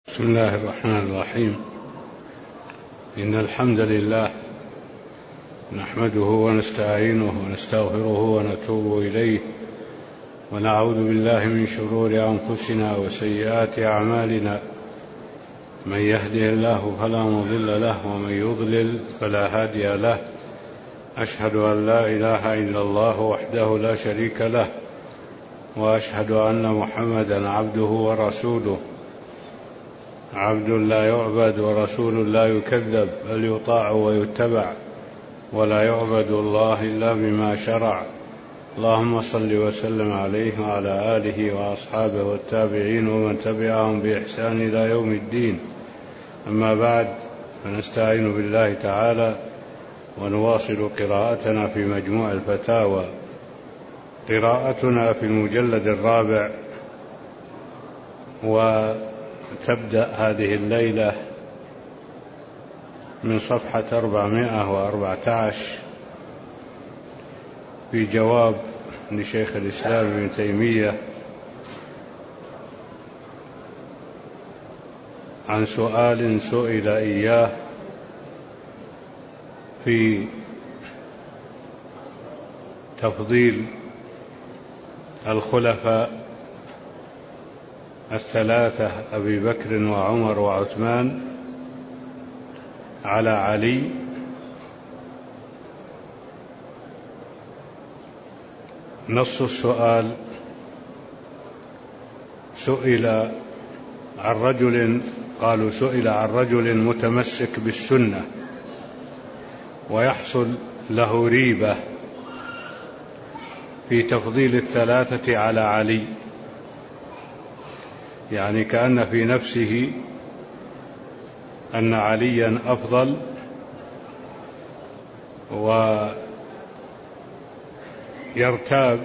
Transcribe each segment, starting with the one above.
بسم الله الرحمن الرحيم. إن الحمد لله نحمده ونستعينه ونستغفره ونتوب إليه، ونعوذ بالله من شرور أنفسنا وسيئات أعمالنا. من يهده الله فلا مضل له، ومن يضلل فلا هادي له. أشهد أن لا إله إلا الله وحده لا شريك له، وأشهد أن محمدا عبده ورسوله، عبد لا يعبد ورسول لا يكذب، بل يطاع ويتبع، ولا يعبد الله إلا بما شرع. اللهم صل وسلم عليه وعلى آله وأصحابه والتابعين ومن تبعهم بإحسان إلى يوم الدين. أما بعد، فنستعين بالله تعالى ونواصل قراءتنا في مجموع الفتاوى. قراءتنا في المجلد الرابع، وتبدأ هذه الليلة من صفحة 414 في جواب لشيخ الإسلام ابن تيمية عن سؤال سئل إياه في تفضيل الخلفاء الثلاثة أبي بكر وعمر وعثمان على علي. نص السؤال: سئل عن رجل متمسك بالسنة ويحصل له ريبة في تفضيل الثلاثة على علي، يعني كأن في نفسه أن عليا أفضل، ويرتاب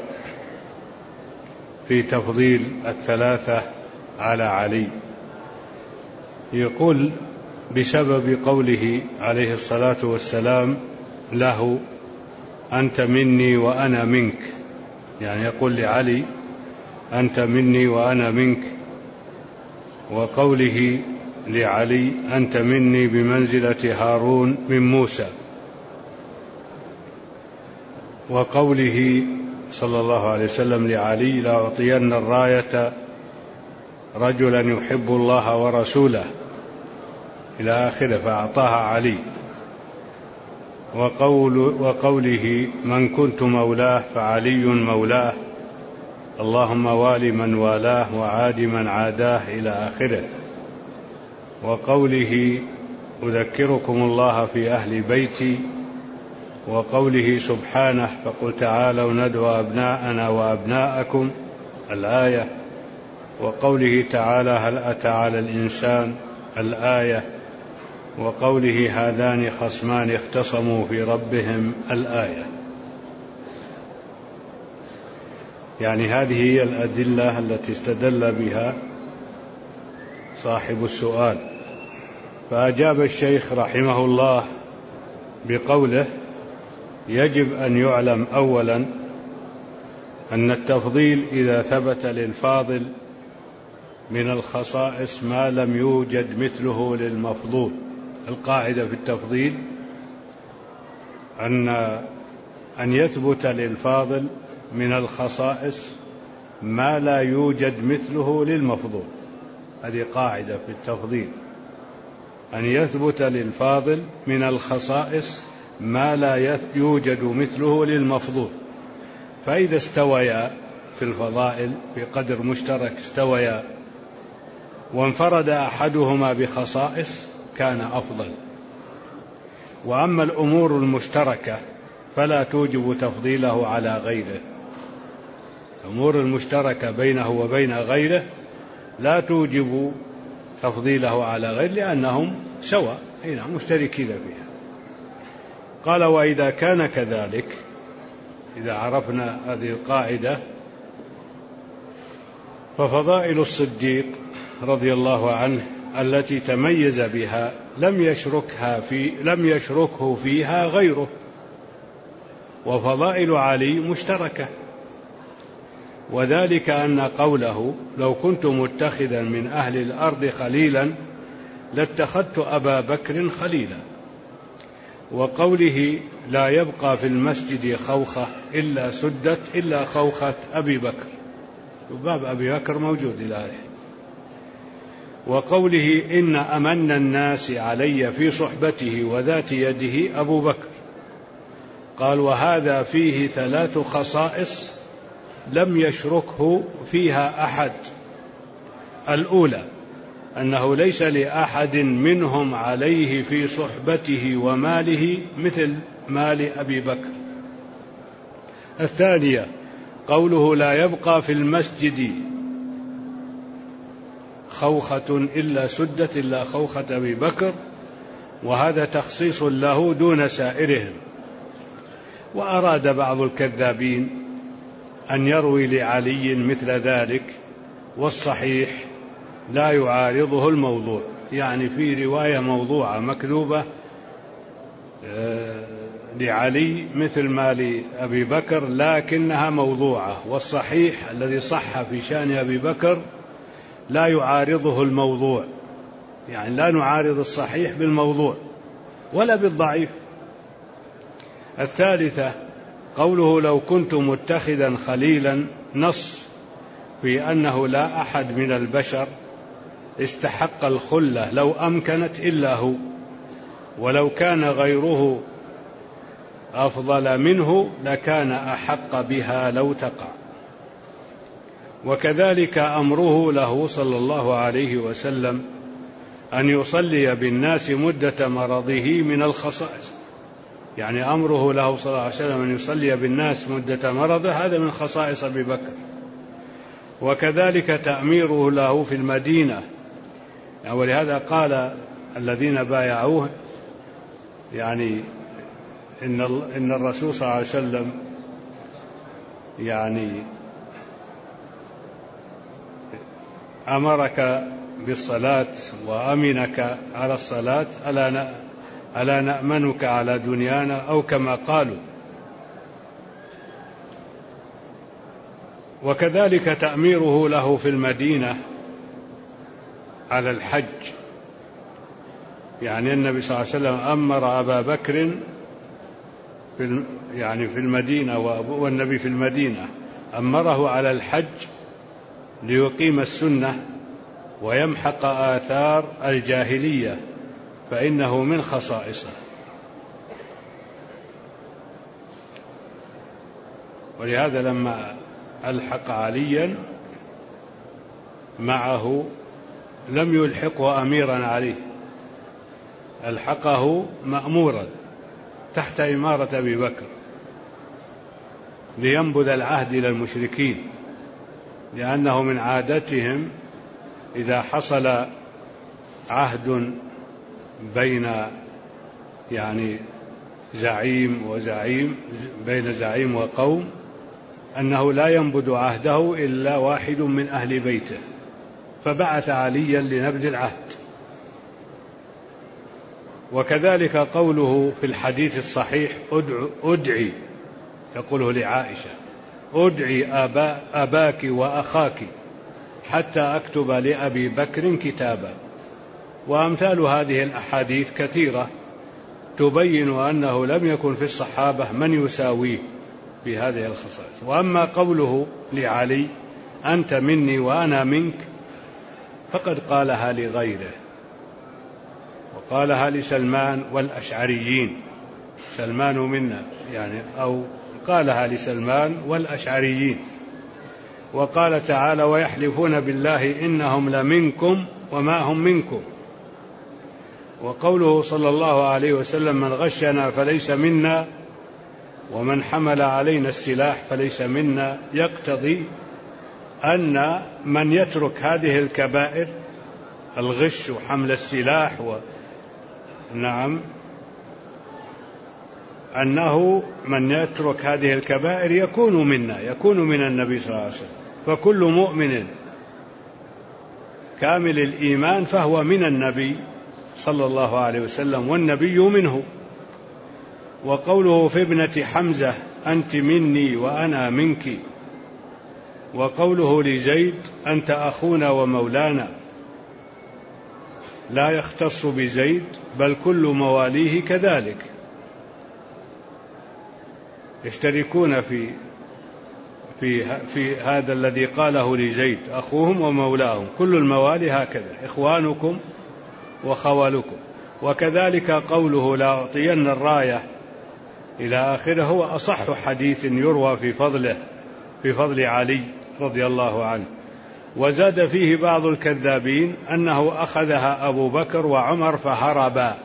في تفضيل الثلاثة على علي. يقول: بسبب قوله عليه الصلاة والسلام له: أنت مني وأنا منك، يعني يقول لعلي: أنت مني وأنا منك. وقوله لعلي: أنت مني بمنزلة هارون من موسى. وقوله صلى الله عليه وسلم لعلي: لأعطين الراية رجلا يحب الله ورسوله، إلى آخره، فأعطاها علي. وقوله: من كنت مولاه فعلي مولاه، اللهم وال من والاه وعاد من عاداه، إلى آخره. وقوله: أذكركم الله في أهل بيتي. وقوله سبحانه: فقل تعالوا ندعو أبناءنا وأبناءكم، الآية. وقوله تعالى: هل أتى على الإنسان، الآية. وقوله: هذان خصمان اختصموا في ربهم، الآية. يعني هذه هي الأدلة التي استدل بها صاحب السؤال. فأجاب الشيخ رحمه الله بقوله: يجب أن يعلم أولا أن التفضيل إذا ثبت للفاضل من الخصائص ما لم يوجد مثله للمفضول. القاعدة في التفضيل أن يثبت للفاضل من الخصائص ما لا يوجد مثله للمفضول. هذه قاعدة في التفضيل، أن يثبت للفاضل من الخصائص ما لا يوجد مثله للمفضول. فإذا استويا في الفضائل في قدر مشترك، استويا وانفرد أحدهما بخصائص، كان أفضل. وأما الأمور المشتركة فلا توجب تفضيله على غيره. الأمور المشتركة بينه وبين غيره لا توجب تفضيله على غيره، لأنهم سواء، مشتركين فيها. قال: وإذا كان كذلك، إذا عرفنا هذه القاعدة، ففضائل الصديق رضي الله عنه التي تميز بها لم يشركه فيها غيره. وفضائل علي مشتركة، وذلك أن قوله لو كنت متخذا من أهل الأرض خليلا لاتخذت أبا بكر خليلا، وقوله لا يبقى في المسجد خوخة إلا سدت إلا خوخة أبي بكر، وباب أبي بكر موجود إلى الآن. وقوله إن أمن الناس علي في صحبته وذات يده أبو بكر، قال وهذا فيه 3 خصائص لم يشركه فيها أحد. الأولى أنه ليس لأحد منهم عليه في صحبته وماله مثل مال أبي بكر. الثانية قوله لا يبقى في المسجد خوخة إلا سدت إلا خوخة أبي بكر، وهذا تخصيص له دون سائرهم. وأراد بعض الكذابين أن يروي لعلي مثل ذلك، والصحيح لا يعارضه الموضوع، يعني في رواية موضوعة مكذوبة لعلي مثل ما لأبي بكر لكنها موضوعة، والصحيح الذي صح في شأن أبي بكر لا يعارضه الموضوع، يعني لا نعارض الصحيح بالموضوع ولا بالضعيف. الثالثة قوله لو كنت متخذا خليلا، نص في أنه لا أحد من البشر استحق الخلة لو أمكنت إلا هو، ولو كان غيره أفضل منه لكان أحق بها لو تقع. وكذلك أمره له صلى الله عليه وسلم أن يصلي بالناس مدة مرضه من الخصائص، يعني أمره له صلى الله عليه وسلم أن يصلي بالناس مدة مرضه هذا من خصائص أبي بكر. وكذلك تأميره له في المدينة، ولهذا قال الذين بايعوه يعني إن الرسول صلى الله عليه وسلم يعني أمرك بالصلاة وأمنك على الصلاة ألا نأمنك على دنيانا، أو كما قالوا. وكذلك تأميره له في المدينة على الحج، يعني النبي صلى الله عليه وسلم أمر أبا بكر في المدينة، والنبي في المدينة أمره على الحج ليقيم السنة ويمحق آثار الجاهلية، فإنه من خصائصه. ولهذا لما ألحق عليا معه لم يلحقه أميرا عليه، ألحقه مأمورا تحت إمارة أبي بكر لينبذ العهد إلى المشركين، لأنه من عادتهم إذا حصل عهد بين يعني زعيم وزعيم، بين زعيم وقوم، أنه لا ينبذ عهده إلا واحد من أهل بيته، فبعث عليا لنبذ العهد. وكذلك قوله في الحديث الصحيح أدعي، يقوله لعائشة أدعي أباك وأخاك حتى أكتب لأبي بكر كتابا. وأمثال هذه الأحاديث كثيرة تبين أنه لم يكن في الصحابة من يساويه في هذه الخصائص. وأما قوله لعلي أنت مني وأنا منك فقد قالها لغيره، وقالها لسلمان والأشعريين، سلمان منا يعني، أو قالها لسلمان والأشعريين. وقال تعالى ويحلفون بالله إنهم لمنكم وما هم منكم. وقوله صلى الله عليه وسلم من غشنا فليس منا ومن حمل علينا السلاح فليس منا، يقتضي أن من يترك هذه الكبائر الغش وحمل السلاح نعم، أنه من يترك هذه الكبائر يكون منا، يكون من النبي صلى الله عليه وسلم. فكل مؤمن كامل الإيمان فهو من النبي صلى الله عليه وسلم، والنبي منه. وقوله في ابنة حمزة أنت مني وأنا منك، وقوله لزيد أنت أخونا ومولانا لا يختص بزيد بل كل مواليه كذلك، يشتركون في هذا الذي قاله لزيد أخوهم ومولاهم، كل الموالي هكذا إخوانكم وخوالكم. وكذلك قوله لا أعطين الراية إلى آخره هو أصح حديث يروى في فضل علي رضي الله عنه. وزاد فيه بعض الكذابين أنه أخذها أبو بكر وعمر فهربا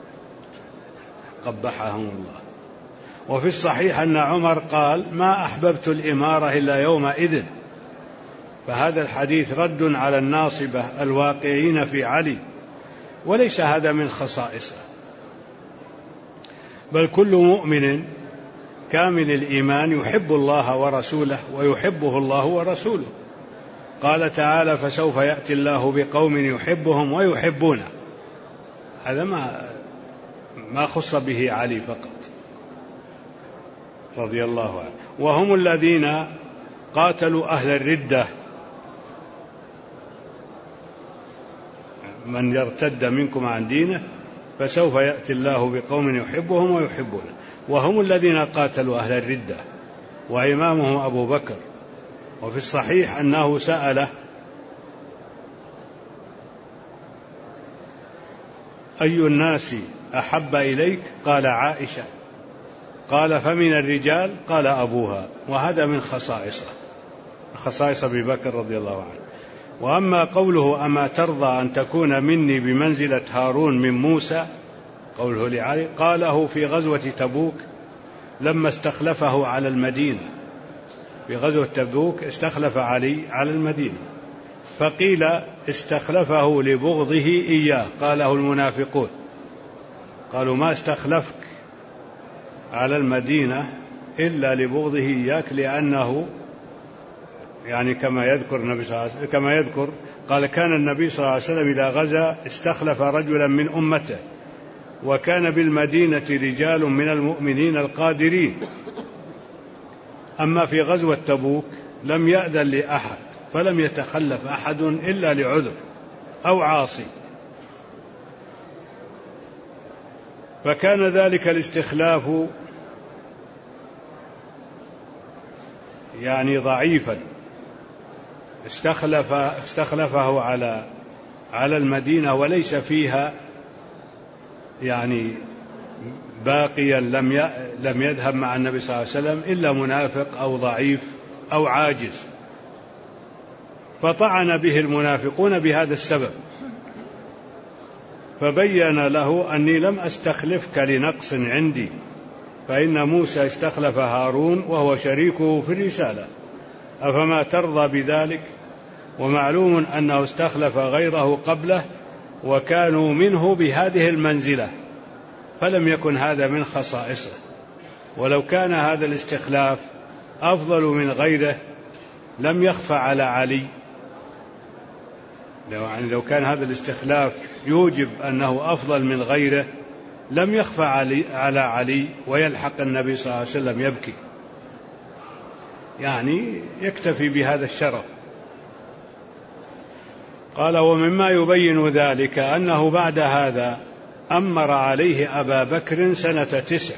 قبحهم الله. وفي الصحيح أن عمر قال ما أحببت الإمارة إلا يومئذ، فهذا الحديث رد على الناصبة الواقعين في علي، وليس هذا من خصائصه، بل كل مؤمن كامل الإيمان يحب الله ورسوله ويحبه الله ورسوله. قال تعالى فسوف يأتي الله بقوم يحبهم ويحبونه، هذا ما خص به علي فقط رضي الله عنه. وهم الذين قاتلوا أهل الردة، من يرتد منكم عن دينه فسوف يأتي الله بقوم يحبهم ويحبونه، وهم الذين قاتلوا أهل الردة وإمامهم أبو بكر. وفي الصحيح أنه سأله أي الناس أحب إليك؟ قال عائشة. قال فمن الرجال؟ قال أبوها. وهذا من خصائص أبي بكر رضي الله عنه. وأما قوله أما ترضى أن تكون مني بمنزلة هارون من موسى، قوله لعلي، قاله في غزوة تبوك لما استخلفه على المدينة. في غزوة تبوك استخلف علي على المدينة، فقيل استخلفه لبغضه إياه، قاله المنافقون، قالوا ما استخلفك على المدينة إلا لبغضه إياك، لأنه يعني كما يذكر النبي صلى الله عليه وسلم قال كان النبي صلى الله عليه وسلم إذا غزا استخلف رجلا من أمته، وكان بالمدينة رجال من المؤمنين القادرين. أما في غزوة تبوك لم يأذن لأحد، فلم يتخلف أحد إلا لعذر أو عاصي، فكان ذلك الاستخلاف يعني ضعيفا، استخلفه على المدينة وليس فيها يعني باقيا لم يذهب مع النبي صلى الله عليه وسلم إلا منافق أو ضعيف أو عاجز، فطعن به المنافقون بهذا السبب، فبين له أني لم أستخلفك لنقص عندي، فإن موسى استخلف هارون وهو شريكه في الرسالة، أفما ترضى بذلك؟ ومعلوم أنه استخلف غيره قبله وكانوا منه بهذه المنزلة، فلم يكن هذا من خصائصه. ولو كان هذا الاستخلاف أفضل من غيره لم يخفى على علي، لو كان هذا الاستخلاف يوجب أنه أفضل من غيره لم يخفى على علي ويلحق النبي صلى الله عليه وسلم يبكي، يعني يكتفي بهذا الشرف. قال ومما يبين ذلك أنه بعد هذا أمر عليه أبا بكر سنة 9،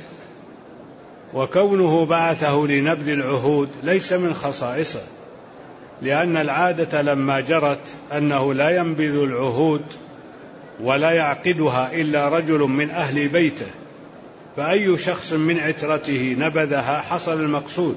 وكونه بعثه لنبذ العهود ليس من خصائصه، لأن العادة لما جرت أنه لا ينبذ العهود ولا يعقدها إلا رجل من أهل بيته، فأي شخص من عترته نبذها حصل المقصود،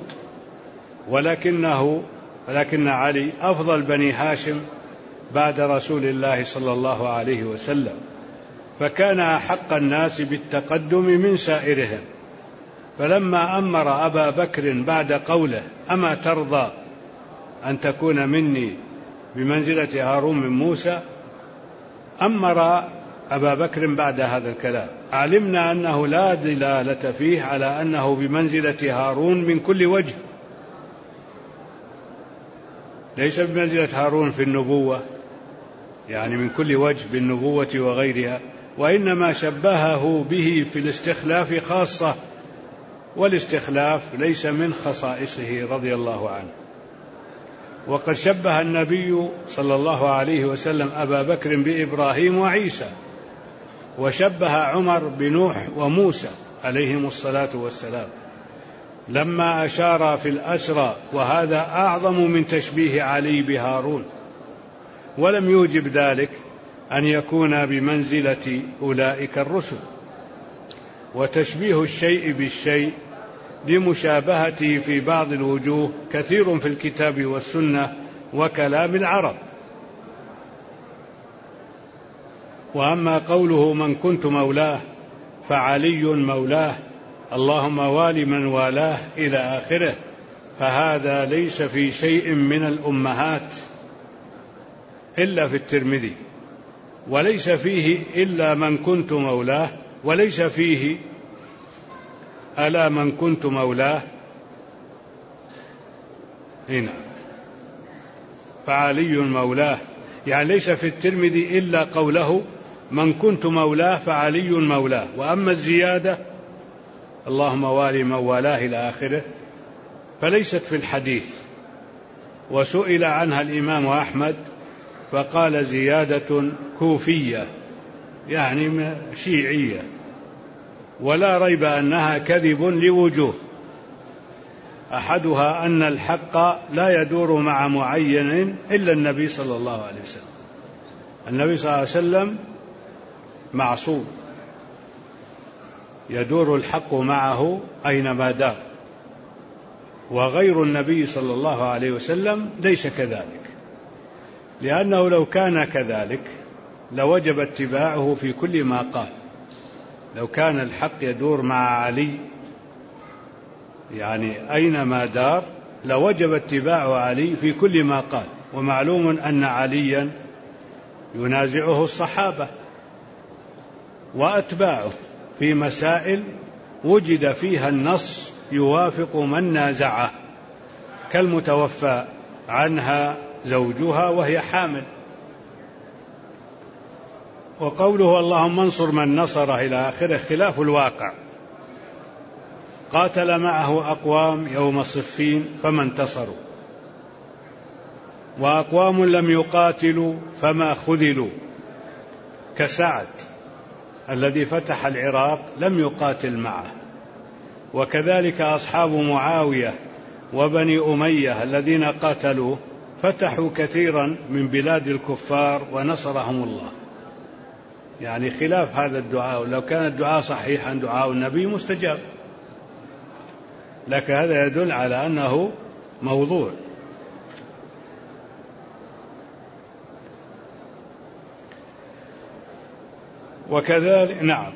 ولكن علي أفضل بني هاشم بعد رسول الله صلى الله عليه وسلم، فكان أحق الناس بالتقدم من سائرهم، فلما أمر أبا بكر بعد قوله أما ترضى أن تكون مني بمنزلة هارون من موسى، أمر أبا بكر بعد هذا الكلام، علمنا أنه لا دلالة فيه على أنه بمنزلة هارون من كل وجه، ليس بمنزلة هارون في النبوة يعني من كل وجه بالنبوة وغيرها، وإنما شبهه به في الاستخلاف خاصة، والاستخلاف ليس من خصائصه رضي الله عنه. وقد شبه النبي صلى الله عليه وسلم أبا بكر بإبراهيم وعيسى، وشبه عمر بنوح وموسى عليهم الصلاة والسلام لما أشار في الأسرى، وهذا أعظم من تشبيه علي بهارون، ولم يوجب ذلك أن يكون بمنزلة أولئك الرسل. وتشبيه الشيء بالشيء لمشابهته في بعض الوجوه كثير في الكتاب والسنة وكلام العرب. وأما قوله من كنت مولاه فعلي مولاه اللهم وال من والاه إلى آخره، فهذا ليس في شيء من الأمهات إلا في الترمذي، وليس فيه إلا من كنت مولاه، وليس فيه ألا من كنت مولاه هنا فعلي مولاه، يعني ليس في الترمذي إلا قوله من كنت مولاه فعلي مولاه. وأما الزيادة اللهم وال من والاه إلى آخره فليست في الحديث، وسئل عنها الإمام أحمد فقال زيادة كوفية يعني شيعية، ولا ريب أنها كذب لوجوه. أحدها أن الحق لا يدور مع معين إلا النبي صلى الله عليه وسلم. النبي صلى الله عليه وسلم معصوم، يدور الحق معه أينما دار، وغير النبي صلى الله عليه وسلم ليس كذلك، لأنه لو كان كذلك لوجب اتباعه في كل ما قال. لو كان الحق يدور مع علي يعني أينما دار لوجب اتباع علي في كل ما قال، ومعلوم أن عليا ينازعه الصحابة وأتباعه في مسائل وجد فيها النص يوافق من نازعه، كالمتوفى عنها زوجها وهي حامل. وقوله اللهم انصر من نصره إلى آخره خلاف الواقع. قاتل معه أقوام يوم صفين فما انتصروا، وأقوام لم يقاتلوا فما خذلوا، كسعد الذي فتح العراق لم يقاتل معه، وكذلك أصحاب معاوية وبني أمية الذين قاتلوه فتحوا كثيرا من بلاد الكفار ونصرهم الله. يعني خلاف هذا الدعاء، لو كان الدعاء صحيحا دعاء النبي مستجاب، لكن هذا يدل على أنه موضوع. وكذلك نعم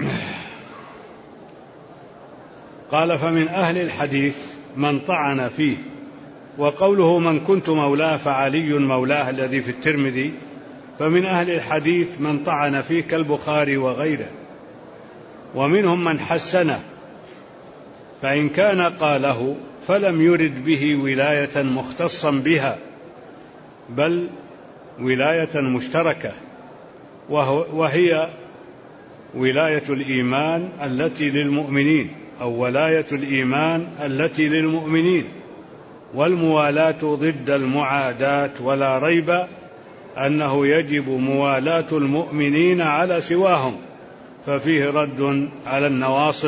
قال فمن أهل الحديث من طعن فيه. وقوله من كنت مولاه فعلي مولاه الذي في الترمذي، فمن أهل الحديث من طعن فيه كالبخاري وغيره، ومنهم من حسنه، فإن كان قاله فلم يرد به ولاية مختصا بها بل ولاية مشتركة، وهي ولاية الإيمان التي للمؤمنين، أو ولاية الإيمان التي للمؤمنين، والموالاة ضد المعاداة، ولا ريب أنه يجب موالاة المؤمنين على سواهم، ففيه رد على النواصب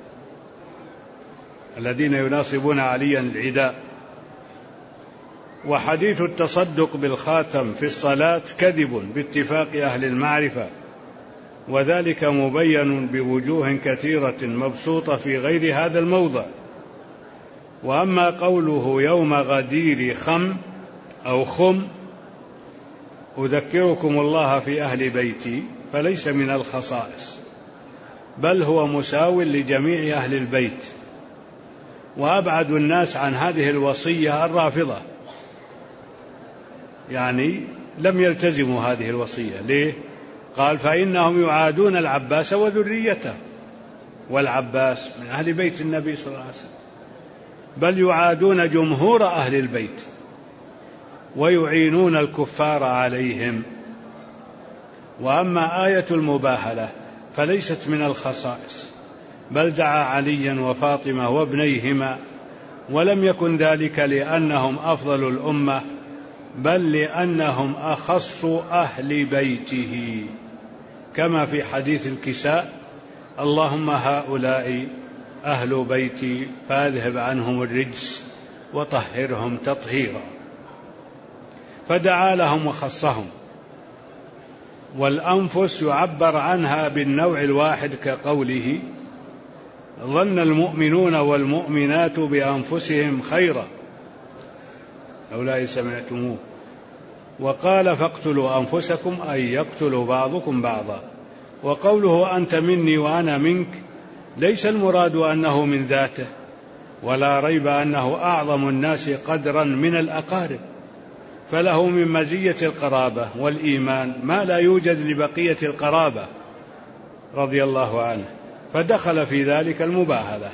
الذين يناصبون عليا العداء. وحديث التصدق بالخاتم في الصلاة كذب باتفاق أهل المعرفة، وذلك مبين بوجوه كثيرة مبسوطة في غير هذا الموضع. وأما قوله يوم غدير خم أو خم أذكركم الله في أهل بيتي، فليس من الخصائص، بل هو مساو لجميع أهل البيت. وأبعد الناس عن هذه الوصية الرافضة، يعني لم يلتزموا هذه الوصية. ليه؟ قال فإنهم يعادون العباس وذريته، والعباس من أهل بيت النبي صلى الله عليه وسلم، بل يعادون جمهور أهل البيت ويعينون الكفار عليهم. وأما آية المباهلة فليست من الخصائص، بل دعا عليا وفاطمة وابنيهما، ولم يكن ذلك لأنهم أفضل الأمة بل لأنهم أخص أهل بيته، كما في حديث الكساء: اللهم هؤلاء أهل بيتي فأذهب عنهم الرجس وطهرهم تطهيرا، فدعا لهم وخصهم. والأنفس يعبر عنها بالنوع الواحد كقوله: ظن المؤمنون والمؤمنات بأنفسهم خيرا لولا سمعتموه. وقال: فاقتلوا أنفسكم، أي يقتل بعضكم بعضا. وقوله أنت مني وأنا منك ليس المراد أنه من ذاته، ولا ريب أنه أعظم الناس قدرا من الأقارب، فله من مزية القرابة والإيمان ما لا يوجد لبقية القرابة رضي الله عنه، فدخل في ذلك المباهلة.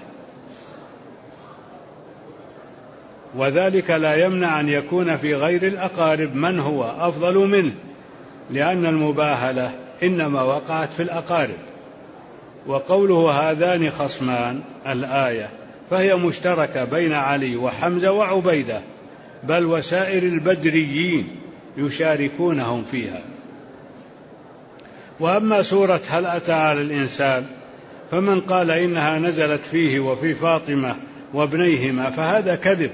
وذلك لا يمنع أن يكون في غير الأقارب من هو أفضل منه، لأن المباهلة إنما وقعت في الأقارب. وقوله هذان خصمان الآية فهي مشتركة بين علي وحمزة وعبيدة، بل وسائر البدريين يشاركونهم فيها. وأما سورة هل أتى على الإنسان فمن قال إنها نزلت فيه وفي فاطمة وابنيهما فهذا كذب،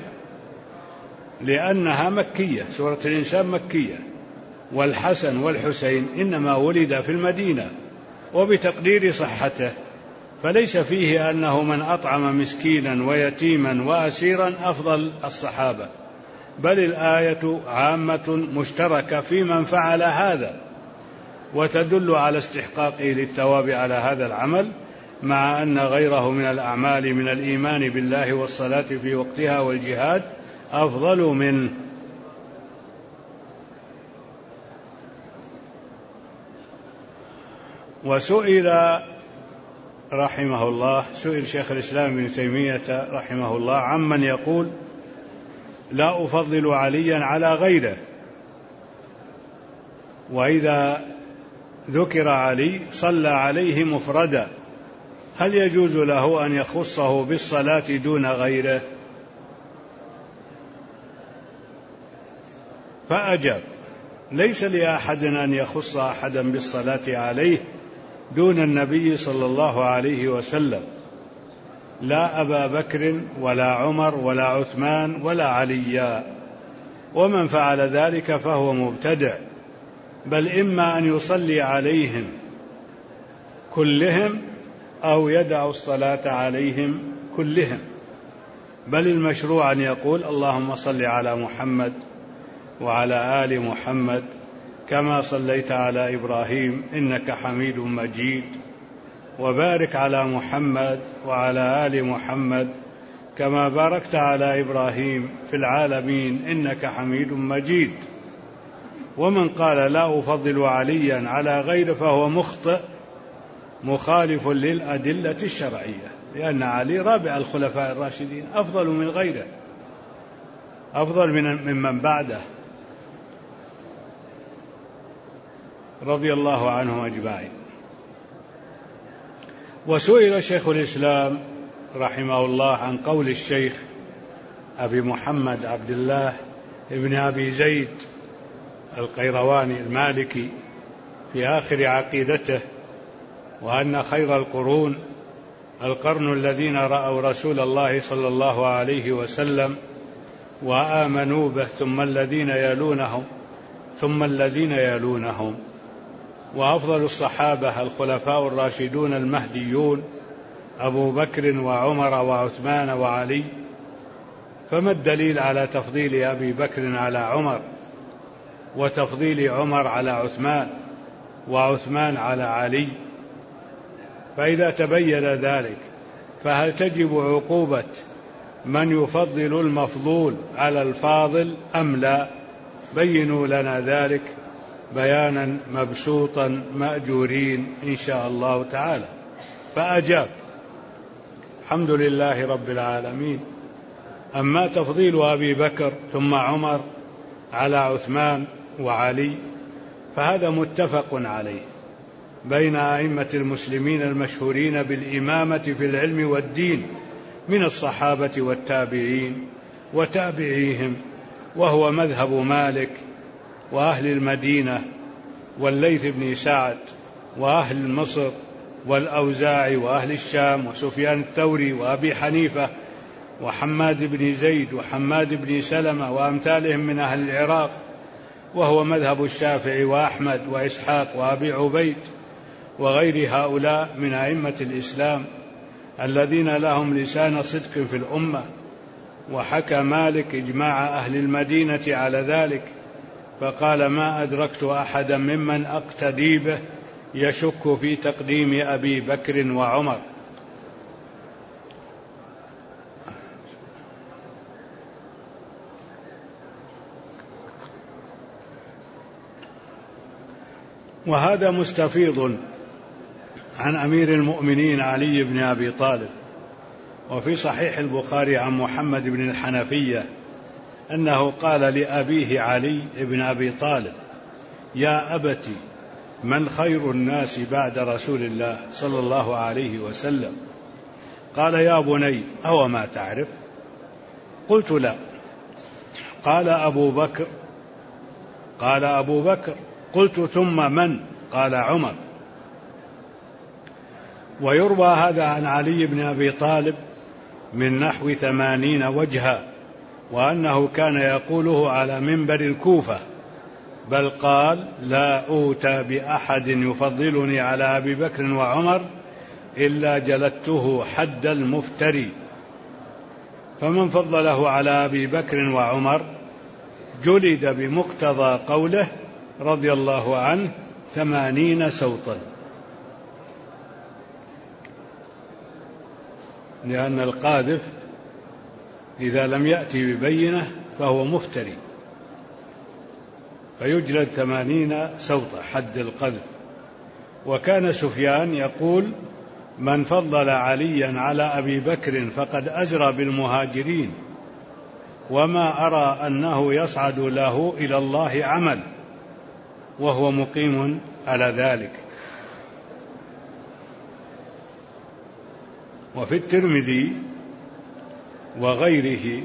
لأنها مكية، سورة الإنسان مكية، والحسن والحسين إنما ولد في المدينة. وبتقدير صحته فليس فيه أنه من أطعم مسكينا ويتيما وأسيرا أفضل الصحابة، بل الآية عامة مشتركة في من فعل هذا، وتدل على استحقاقه للثواب على هذا العمل، مع أن غيره من الأعمال من الإيمان بالله والصلاة في وقتها والجهاد أفضل منه. وسئل رحمه الله، سئل شيخ الإسلام ابن تيمية رحمه الله عمن يقول لا أفضل عليا على غيره، وإذا ذكر علي صلى عليه مفردا، هل يجوز له أن يخصه بالصلاة دون غيره؟ فأجاب: ليس لأحد أن يخص أحدا بالصلاة عليه دون النبي صلى الله عليه وسلم، لا أبا بكر ولا عمر ولا عثمان ولا عليا، ومن فعل ذلك فهو مبتدع، بل إما أن يصلي عليهم كلهم أو يدع الصلاة عليهم كلهم، بل المشروع أن يقول اللهم صل على محمد وعلى آل محمد كما صليت على إبراهيم إنك حميد مجيد، وبارك على محمد وعلى آل محمد كما باركت على إبراهيم في العالمين إنك حميد مجيد. ومن قال لا أفضل عليا على غيره فهو مخطئ مخالف للأدلة الشرعية، لأن علي رابع الخلفاء الراشدين أفضل من غيره، أفضل ممن بعده رضي الله عنهم أجمعين. وسئل شيخ الإسلام رحمه الله عن قول الشيخ أبي محمد عبد الله ابن أبي زيد القيرواني المالكي في آخر عقيدته: وأن خير القرون القرن الذين رأوا رسول الله صلى الله عليه وسلم وآمنوا به ثم الذين يلونهم ثم الذين يلونهم، وأفضل الصحابة الخلفاء الراشدون المهديون أبو بكر وعمر وعثمان وعلي. فما الدليل على تفضيل أبي بكر على عمر، وتفضيل عمر على عثمان، وعثمان على علي؟ فإذا تبين ذلك فهل تجب عقوبة من يفضل المفضول على الفاضل أم لا؟ بينوا لنا ذلك بيانا مبسوطا مأجورين إن شاء الله تعالى. فأجاب: الحمد لله رب العالمين. أما تفضيل أبي بكر ثم عمر على عثمان وعلي فهذا متفق عليه بين أئمة المسلمين المشهورين بالإمامة في العلم والدين من الصحابة والتابعين وتابعيهم وهو مذهب مالك وأهل المدينة والليث بن سعد وأهل مصر والأوزاعي وأهل الشام وسفيان الثوري وأبي حنيفة وحماد بن زيد وحماد بن سلمة وأمثالهم من أهل العراق، وهو مذهب الشافعي وأحمد وإسحاق وأبي عبيد وغير هؤلاء من أئمة الإسلام الذين لهم لسان صدق في الأمة. وحكى مالك إجماع أهل المدينة على ذلك، فقال: ما أدركت أحدا ممن أقتدي به يشك في تقديم أبي بكر وعمر. وهذا مستفيض عن أمير المؤمنين علي بن أبي طالب. وفي صحيح البخاري عن محمد بن الحنفية أنه قال لأبيه علي بن أبي طالب: يا أبت، من خير الناس بعد رسول الله صلى الله عليه وسلم؟ قال: يا بني، أو ما تعرف؟ قلت: لا. قال: أبو بكر. قال: أبو بكر. قلت: ثم من؟ قال: عمر. ويروى هذا عن علي بن أبي طالب من نحو 80 وجها، وأنه كان يقوله على منبر الكوفة، بل قال: لا أوتى بأحد يفضلني على أبي بكر وعمر إلا جلدته حد المفتري. فمن فضله على أبي بكر وعمر جلد بمقتضى قوله رضي الله عنه 80 سوطا، لأن القاذف إذا لم يأتي ببينة فهو مفتري، فيجلد 80 سوطة حد القذف. وكان سفيان يقول: من فضل عليا على أبي بكر فقد أجرى بالمهاجرين، وما أرى أنه يصعد له إلى الله عمل، وهو مقيم على ذلك. وفي الترمذي وغيره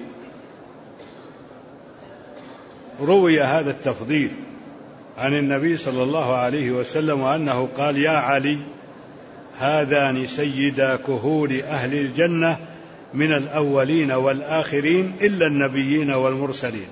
روي هذا التفضيل عن النبي صلى الله عليه وسلم، وأنه قال: يا علي، هذان سيدا كهول أهل الجنة من الأولين والآخرين إلا النبيين والمرسلين.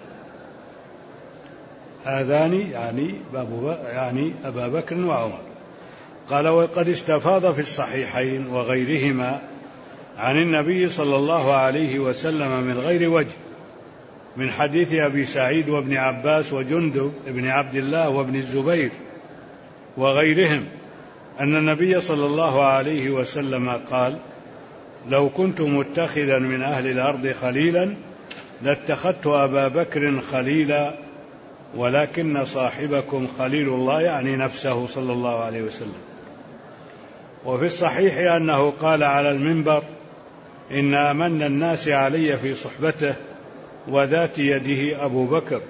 هذان يعني أبا بكر وعمر. قال: وقد استفاض في الصحيحين وغيرهما عن النبي صلى الله عليه وسلم من غير وجه، من حديث أبي سعيد وابن عباس وجندب ابن عبد الله وابن الزبير وغيرهم أن النبي صلى الله عليه وسلم قال: لو كنت متخذا من أهل الأرض خليلا لاتخذت أبا بكر خليلا، ولكن صاحبكم خليل الله، يعني نفسه صلى الله عليه وسلم. وفي الصحيح أنه قال على المنبر: إن أمن الناس علي في صحبته وذات يده أبو بكر.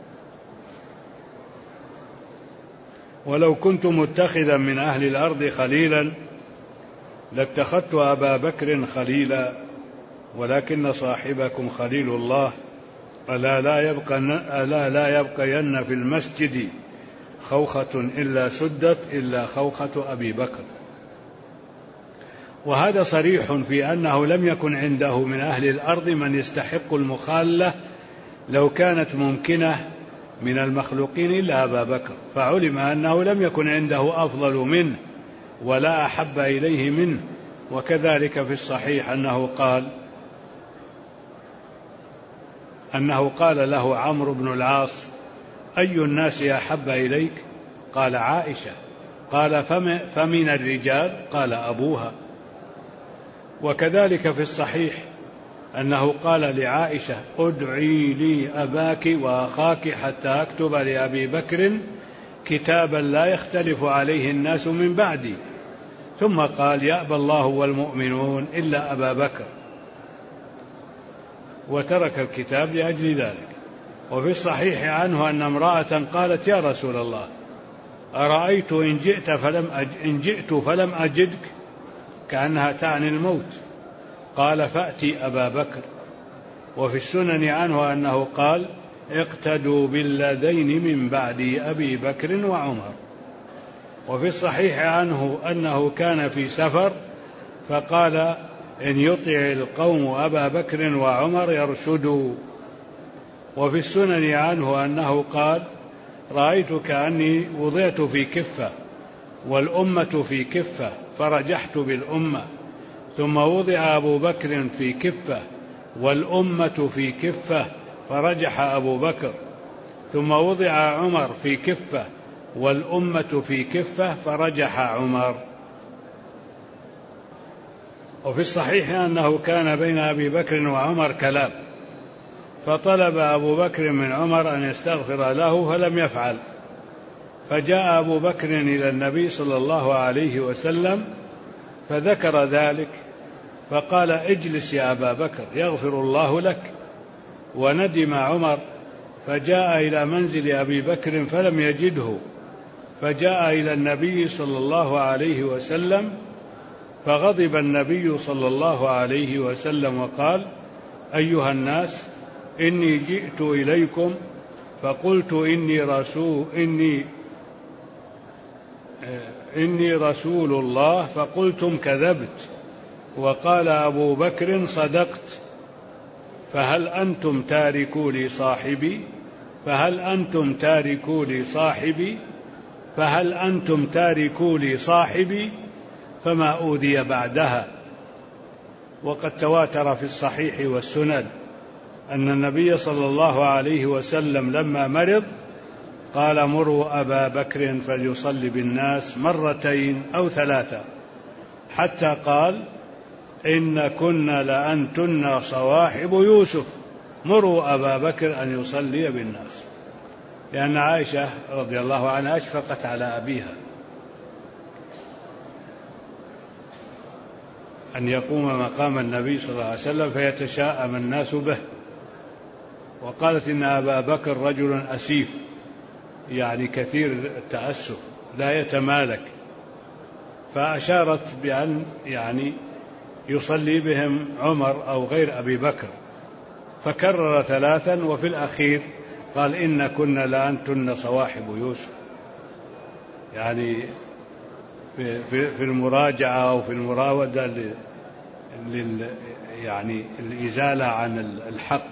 ولو كنت متخذا من أهل الأرض خليلا لاتخذت أبا بكر خليلا، ولكن صاحبكم خليل الله، ألا لا يبقين في المسجد خوخة إلا سدت إلا خوخة أبي بكر. وهذا صريح في أنه لم يكن عنده من أهل الأرض من يستحق المخالة لو كانت ممكنة من المخلوقين إلا أبا بكر، فعلم أنه لم يكن عنده أفضل منه ولا أحب إليه منه. وكذلك في الصحيح أنه قال له عمرو بن العاص: أي الناس أحب إليك؟ قال: عائشة. قال: فمن الرجال؟ قال: أبوها. وكذلك في الصحيح أنه قال لعائشة: ادعي لي أباك وأخاك حتى أكتب لأبي بكر كتابا لا يختلف عليه الناس من بعدي. ثم قال: يأبى الله والمؤمنون إلا أبا بكر، وترك الكتاب لأجل ذلك. وفي الصحيح عنه أن امرأة قالت: يا رسول الله، أرأيت إن جئت فلم أجدك، كأنها تعني الموت. قال: فأتي أبا بكر. وفي السنن عنه أنه قال: اقتدوا بالذين من بعد أبي بكر وعمر. وفي الصحيح عنه أنه كان في سفر فقال إن يطع القوم أبا بكر وعمر يرشدوا. وفي السنن عنه أنه قال رأيت كأني وضعت في كفة والأمة في كفة فرجحت بالأمة، ثم وضع أبو بكر في كفة والأمة في كفة فرجح أبو بكر، ثم وضع عمر في كفة والأمة في كفة فرجح عمر. وفي الصحيح أنه كان بين أبي بكر وعمر كلام، فطلب أبو بكر من عمر أن يستغفر له فلم يفعل، فجاء أبو بكر إلى النبي صلى الله عليه وسلم فذكر ذلك، فقال اجلس يا أبا بكر يغفر الله لك. وندم عمر فجاء إلى منزل أبي بكر فلم يجده، فجاء إلى النبي صلى الله عليه وسلم، فغضب النبي صلى الله عليه وسلم وقال أيها الناس إني جئت إليكم فقلت إني رسول الله فقلتم كذبت، وقال أبو بكر صدقت، فهل أنتم تاركوا لي صاحبي فهل أنتم تاركوا لي صاحبي فما أوذي بعدها. وقد تواتر في الصحيح والسنن أن النبي صلى الله عليه وسلم لما مرض قال مروا أبا بكر فليصلي بالناس مرتين أو ثلاثة، حتى قال إن كنا لأنتن صواحب يوسف مروا أبا بكر أن يصلي بالناس، لأن عائشة رضي الله عنها أشفقت على أبيها أن يقوم مقام النبي صلى الله عليه وسلم فيتشاءم الناس به، وقالت إن أبا بكر رجل أسيف، يعني كثير التأسف لا يتمالك، فأشارت بأن يعني يصلي بهم عمر أو غير أبي بكر، فكرر ثلاثا، وفي الأخير قال إن كنا لأنتن صواحب يوسف، يعني في المراجعة أو في المراودة يعني الإزالة عن الحق.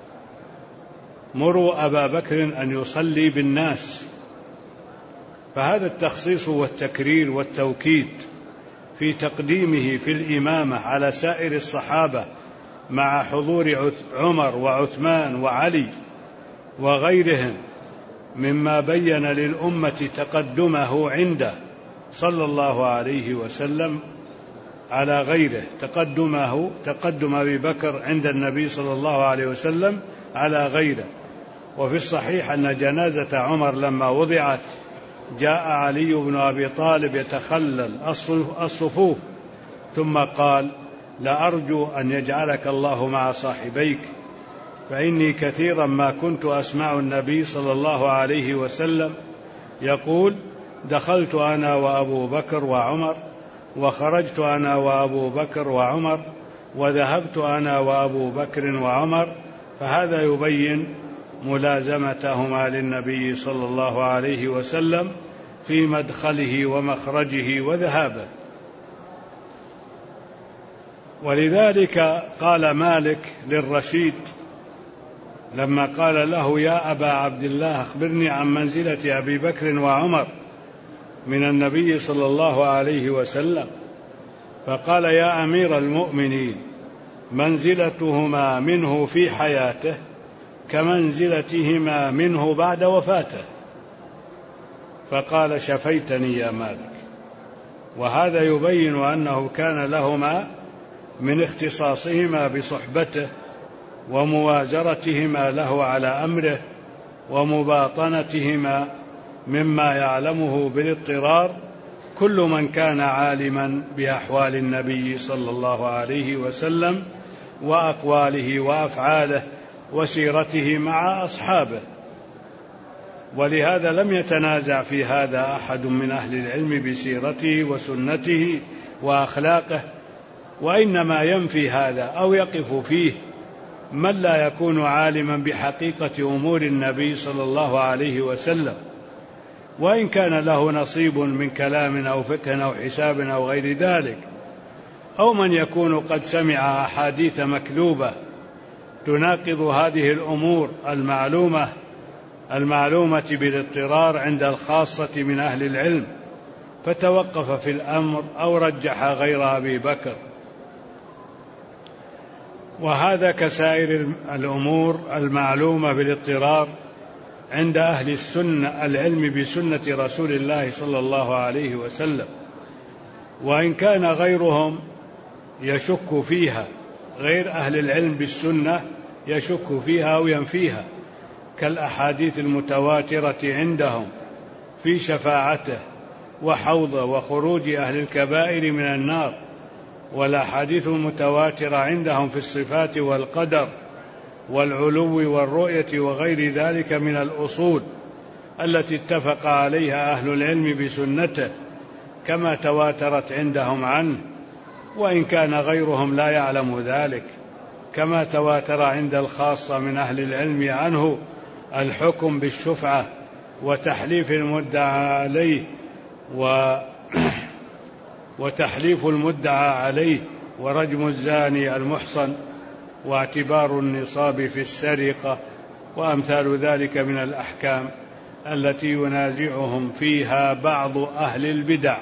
مروا أبا بكر أن يصلي بالناس، فهذا التخصيص والتكرير والتوكيد في تقديمه في الإمامة على سائر الصحابة مع حضور عمر وعثمان وعلي وغيرهم مما بين للأمة تقدمه عنده صلى الله عليه وسلم على غيره، تقدم أبي بكر عند النبي صلى الله عليه وسلم على غيره. وفي الصحيح أن جنازة عمر لما وضعت جاء علي بن أبي طالب يتخلل الصفوف ثم قال لأرجو أن يجعلك الله مع صاحبيك، فإني كثيرا ما كنت أسمع النبي صلى الله عليه وسلم يقول دخلت أنا وأبو بكر وعمر، وخرجت أنا وأبو بكر وعمر، وذهبت أنا وأبو بكر وعمر، فهذا يبين ملازمتهما للنبي صلى الله عليه وسلم في مدخله ومخرجه وذهابه. ولذلك قال مالك للرشيد لما قال له يا أبا عبد الله أخبرني عن منزلة أبي بكر وعمر من النبي صلى الله عليه وسلم، فقال يا أمير المؤمنين منزلتهما منه في حياته كمنزلتهما منه بعد وفاته، فقال شفيتني يا مالك. وهذا يبين أنه كان لهما من اختصاصهما بصحبته وموازرتهما له على أمره ومباطنتهما مما يعلمه بالاضطرار كل من كان عالما بأحوال النبي صلى الله عليه وسلم وأقواله وأفعاله وسيرته مع أصحابه. ولهذا لم يتنازع في هذا أحد من أهل العلم بسيرته وسنته وأخلاقه، وإنما ينفي هذا أو يقف فيه من لا يكون عالما بحقيقة أمور النبي صلى الله عليه وسلم، وإن كان له نصيب من كلام أو فقه أو حساب أو غير ذلك، أو من يكون قد سمع أحاديث مكذوبة تناقض هذه الأمور المعلومة بالاضطرار عند الخاصة من أهل العلم، فتوقف في الأمر أو رجح غير أبي بكر. وهذا كسائر الأمور المعلومة بالاضطرار عند أهل السنة العلم بسنة رسول الله صلى الله عليه وسلم، وإن كان غيرهم يشك فيها، غير أهل العلم بالسنة يشك فيها أو ينفيها، كالأحاديث المتواترة عندهم في شفاعته وحوضه وخروج أهل الكبائر من النار، والأحاديث المتواترة عندهم في الصفات والقدر والعلو والرؤية وغير ذلك من الأصول التي اتفق عليها أهل العلم بسنته كما تواترت عندهم عنه، وإن كان غيرهم لا يعلم ذلك، كما تواتر عند الخاصة من أهل العلم عنه الحكم بالشفعة وتحليف المدعى عليه ورجم الزاني المحصن واعتبار النصاب في السرقة وأمثال ذلك من الأحكام التي ينازعهم فيها بعض أهل البدع.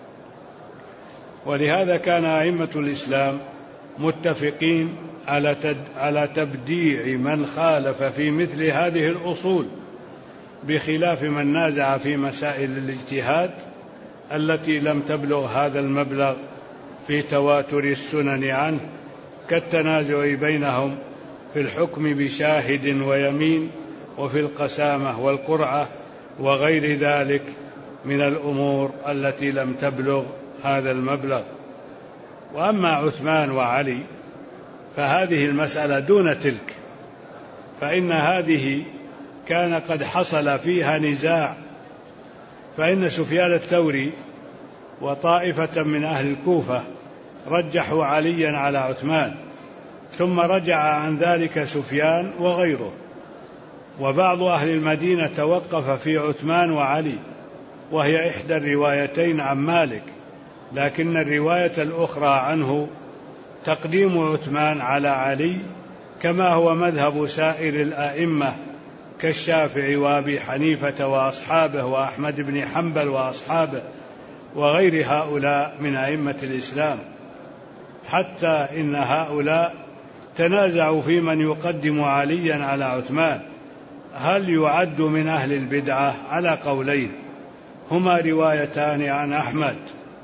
ولهذا كان أئمة الإسلام متفقين على تبديع من خالف في مثل هذه الأصول، بخلاف من نازع في مسائل الاجتهاد التي لم تبلغ هذا المبلغ في تواتر السنن عنه، كالتنازع بينهم في الحكم بشاهد ويمين، وفي القسامة والقرعة وغير ذلك من الأمور التي لم تبلغ هذا المبلغ. وأما عثمان وعلي فهذه المسألة دون تلك، فإن هذه كان قد حصل فيها نزاع، فإن سفيان الثوري وطائفة من أهل الكوفة رجحوا عليا على عثمان، ثم رجع عن ذلك سفيان وغيره، وبعض أهل المدينة توقف في عثمان وعلي، وهي إحدى الروايتين عن مالك، لكن الرواية الأخرى عنه تقديم عثمان على علي، كما هو مذهب سائر الأئمة كالشافعي وأبي حنيفة وأصحابه وأحمد بن حنبل وأصحابه وغير هؤلاء من أئمة الإسلام، حتى إن هؤلاء تنازعوا في من يقدم عليا على عثمان، هل يعد من أهل البدعة؟ على قولين، هما روايتان عن أحمد،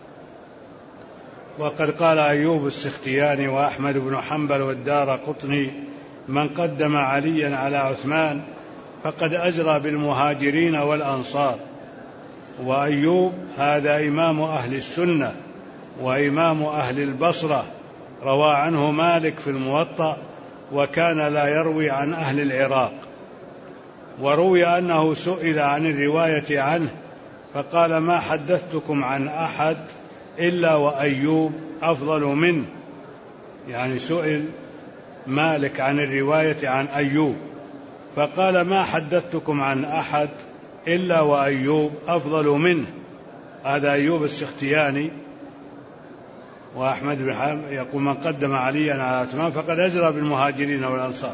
وقد قال أيوب السختياني وأحمد بن حنبل والدارقطني من قدم عليا على عثمان فقد أجرى بالمهاجرين والأنصار. وأيوب هذا إمام أهل السنة وإمام أهل البصرة، روى عنه مالك في الموطأ، وكان لا يروي عن أهل العراق. وروي أنه سئل عن الرواية عنه فقال ما حدثتكم عن أحد إلا وأيوب أفضل منه، يعني سئل مالك عن الرواية عن أيوب فقال ما حدثتكم عن أحد إلا وأيوب أفضل منه. هذا أيوب السختياني وأحمد بن حنبل يقول من قدم عليا على عثمان فقد أجرى بالمهاجرين والأنصار.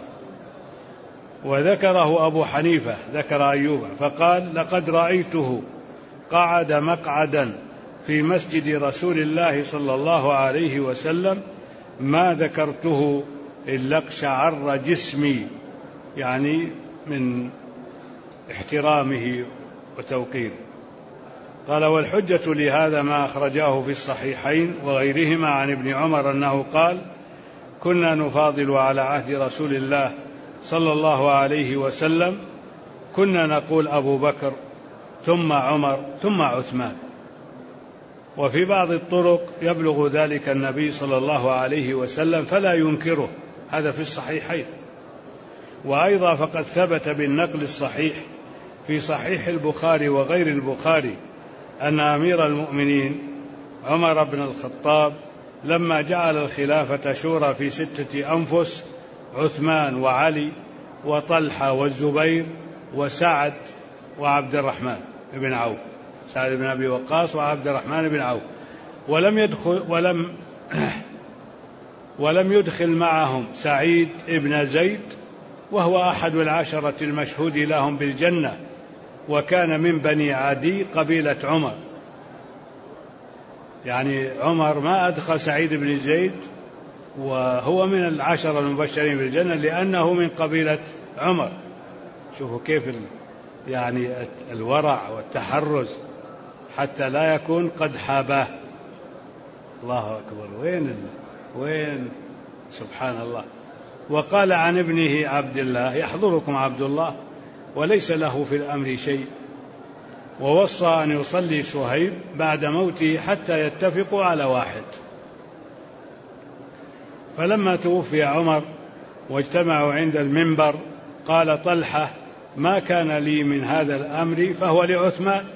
وذكره أبو حنيفة ذكر أيوب فقال لقد رأيته قعد مقعدا في مسجد رسول الله صلى الله عليه وسلم ما ذكرته إلا اقشعر جسمي، يعني من احترامه وتوقيره. قال والحجة لهذا ما أخرجاه في الصحيحين وغيرهما عن ابن عمر أنه قال كنا نفاضل على عهد رسول الله صلى الله عليه وسلم، كنا نقول أبو بكر ثم عمر ثم عثمان. وفي بعض الطرق يبلغ ذلك النبي صلى الله عليه وسلم فلا ينكره، هذا في الصحيحين. وأيضا فقد ثبت بالنقل الصحيح في صحيح البخاري وغير البخاري أن أمير المؤمنين عمر بن الخطاب لما جعل الخلافة شورى في 6 أنفس عثمان وعلي وطلحة والزبير وسعد وعبد الرحمن بن عوف، سعد بن أبي وقاص وعبد الرحمن بن عوف، ولم يدخل معهم سعيد بن زيد وهو أحد العشرة المشهود لهم بالجنة، وكان من بني عدي قبيلة عمر. يعني عمر ما أدخل سعيد بن زيد وهو من العشرة المبشرين بالجنة لأنه من قبيلة عمر. شوفوا كيف يعني الورع والتحرز حتى لا يكون قد حاباه. الله أكبر، وين سبحان الله. وقال عن ابنه عبد الله: يحضركم عبد الله وليس له في الأمر شيء. ووصى أن يصلي صهيب بعد موته حتى يتفقوا على واحد. فلما توفي عمر واجتمعوا عند المنبر قال طلحة: ما كان لي من هذا الأمر فهو لعثمان.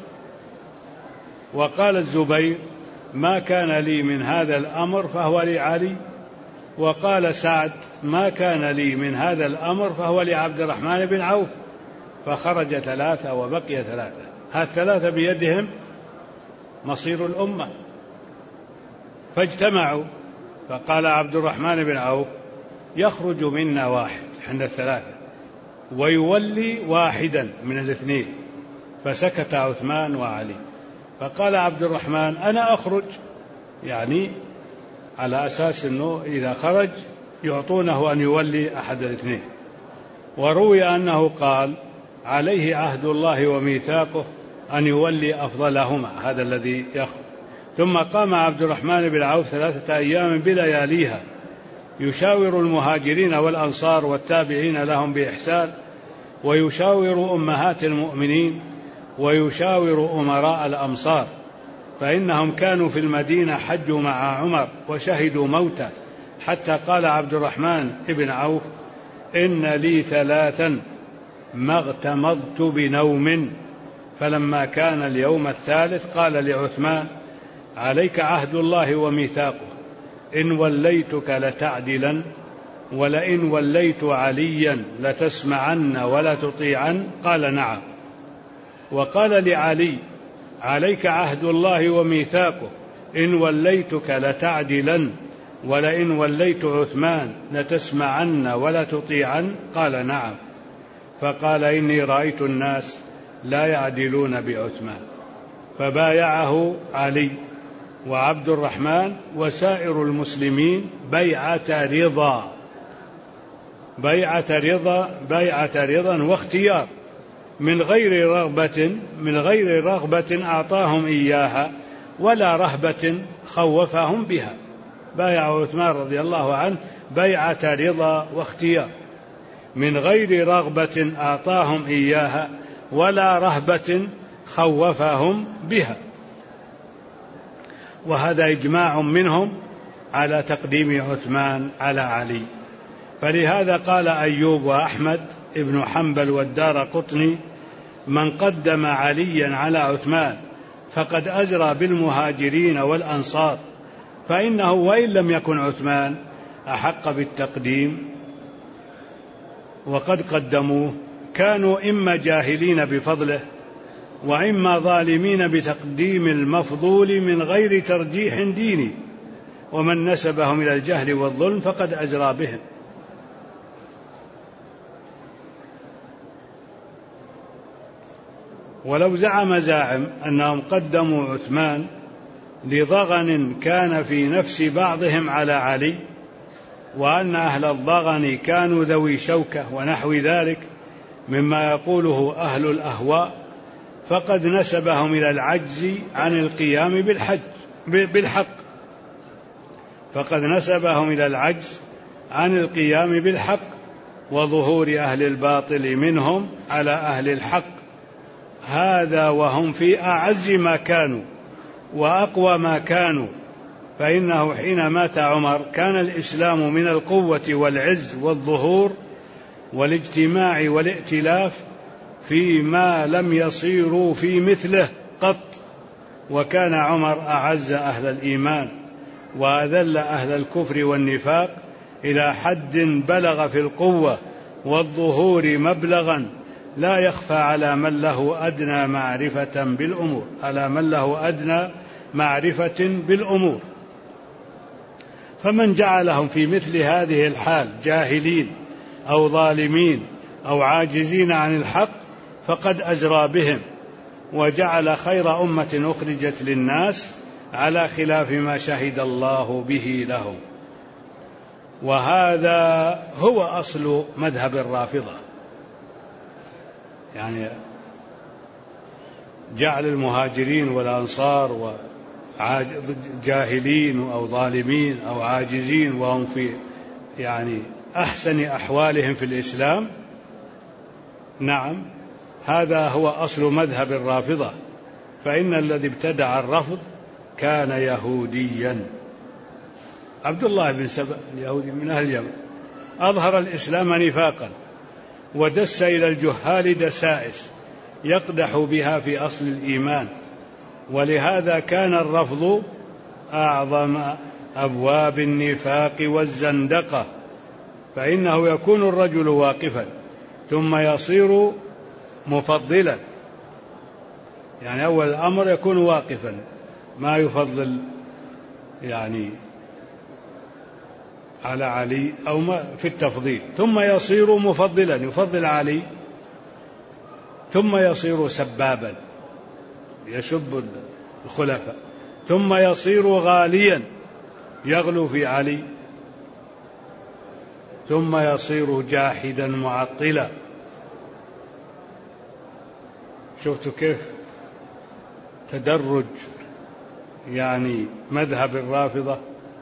وقال الزبير: ما كان لي من هذا الأمر فهو لعلي. وقال سعد: ما كان لي من هذا الأمر فهو لعبد الرحمن بن عوف. فخرج 3 وبقي 3. هالثلاثة بيدهم مصير الأمة. فاجتمعوا، فقال عبد الرحمن بن عوف: يخرج منا واحد، احنا 3، ويولي واحدا من 2. فسكت عثمان وعلي. فقال عبد الرحمن: أنا أخرج، يعني على أساس أنه إذا خرج يعطونه أن يولي أحد 2. وروي أنه قال: عليه عهد الله وميثاقه أن يولي أفضلهما، هذا الذي يخرج. ثم قام عبد الرحمن بن عوف 3 أيام بلياليها يشاور المهاجرين والأنصار والتابعين لهم بإحسان، ويشاور أمهات المؤمنين، ويشاور أمراء الأمصار، فإنهم كانوا في المدينة حجوا مع عمر وشهدوا موته، حتى قال عبد الرحمن بن عوف: إن لي 3 ما اغتمضت بنوم. فلما كان اليوم 3 قال لعثمان: عليك عهد الله وميثاقه، إن وليتك لتعدلا، ولئن وليت عليا لتسمعن ولا تطيعن. قال: نعم. وقال لعلي: عليك عهد الله وميثاقه، إن وليتك لتعدلا، ولئن وليت عثمان لتسمعن ولا تطيعن. قال: نعم. فقال: إني رأيت الناس لا يعدلون بعثمان. فبايعه علي وعبد الرحمن وسائر المسلمين بيعة رضا واختيار، من غير رغبة أعطاهم إياها ولا رهبة خوفهم بها. بايع عثمان رضي الله عنه بيعة رضا واختيار، من غير رغبة أعطاهم إياها ولا رهبة خوفهم بها. وهذا إجماع منهم على تقديم عثمان على علي. فلهذا قال أيوب وأحمد ابن حنبل والدارقطني: من قدم عليا على عثمان فقد أجرى بالمهاجرين والأنصار، فإنه وإن لم يكن عثمان أحق بالتقديم. وقد قدموه، كانوا إما جاهلين بفضله وإما ظالمين بتقديم المفضول من غير ترجيح ديني، ومن نسبهم إلى الجهل والظلم فقد أجرى بهم. ولو زعم زاعم أنهم قدموا عثمان لضغن كان في نفس بعضهم على علي، وأن أهل الضغن كانوا ذوي شوكة ونحو ذلك مما يقوله أهل الأهواء، فقد نسبهم إلى العجز عن القيام بالحق، وظهور أهل الباطل منهم على أهل الحق. هذا وهم في أعز ما كانوا وأقوى ما كانوا. فإنه حين مات عمر كان الإسلام من القوة والعز والظهور والاجتماع والائتلاف فيما لم يصيروا في مثله قط، وكان عمر أعز أهل الإيمان وأذل أهل الكفر والنفاق إلى حد بلغ في القوة والظهور مبلغا لا يخفى على من له أدنى معرفة بالأمور. فمن جعلهم في مثل هذه الحال جاهلين أو ظالمين أو عاجزين عن الحق فقد أجرى بهم، وجعل خير أمة أخرجت للناس على خلاف ما شهد الله به لهم. وهذا هو أصل مذهب الرافضة، يعني جعل المهاجرين والأنصار جاهلين أو ظالمين أو عاجزين وهم في يعني أحسن أحوالهم في الإسلام. نعم، هذا هو أصل مذهب الرافضة، فإن الذي ابتدع الرفض كان يهوديا. عبد الله بن سبأ اليهودي من أهل اليمن أظهر الإسلام نفاقا ودس إلى الجهال دسائس يقدح بها في أصل الإيمان، ولهذا كان الرفض أعظم أبواب النفاق والزندقة، فإنه يكون الرجل واقفا ثم يصير مفضلا، يعني أول الأمر يكون واقفا ما يفضل يعني على علي أو ما في التفضيل، ثم يصير مفضلا يفضل علي، ثم يصير سبابا يسب الخلفاء، ثم يصير غاليا يغلو في علي، ثم يصير جاحدا معطلا. شفتوا كيف تدرج يعني مذهب الرافضة؟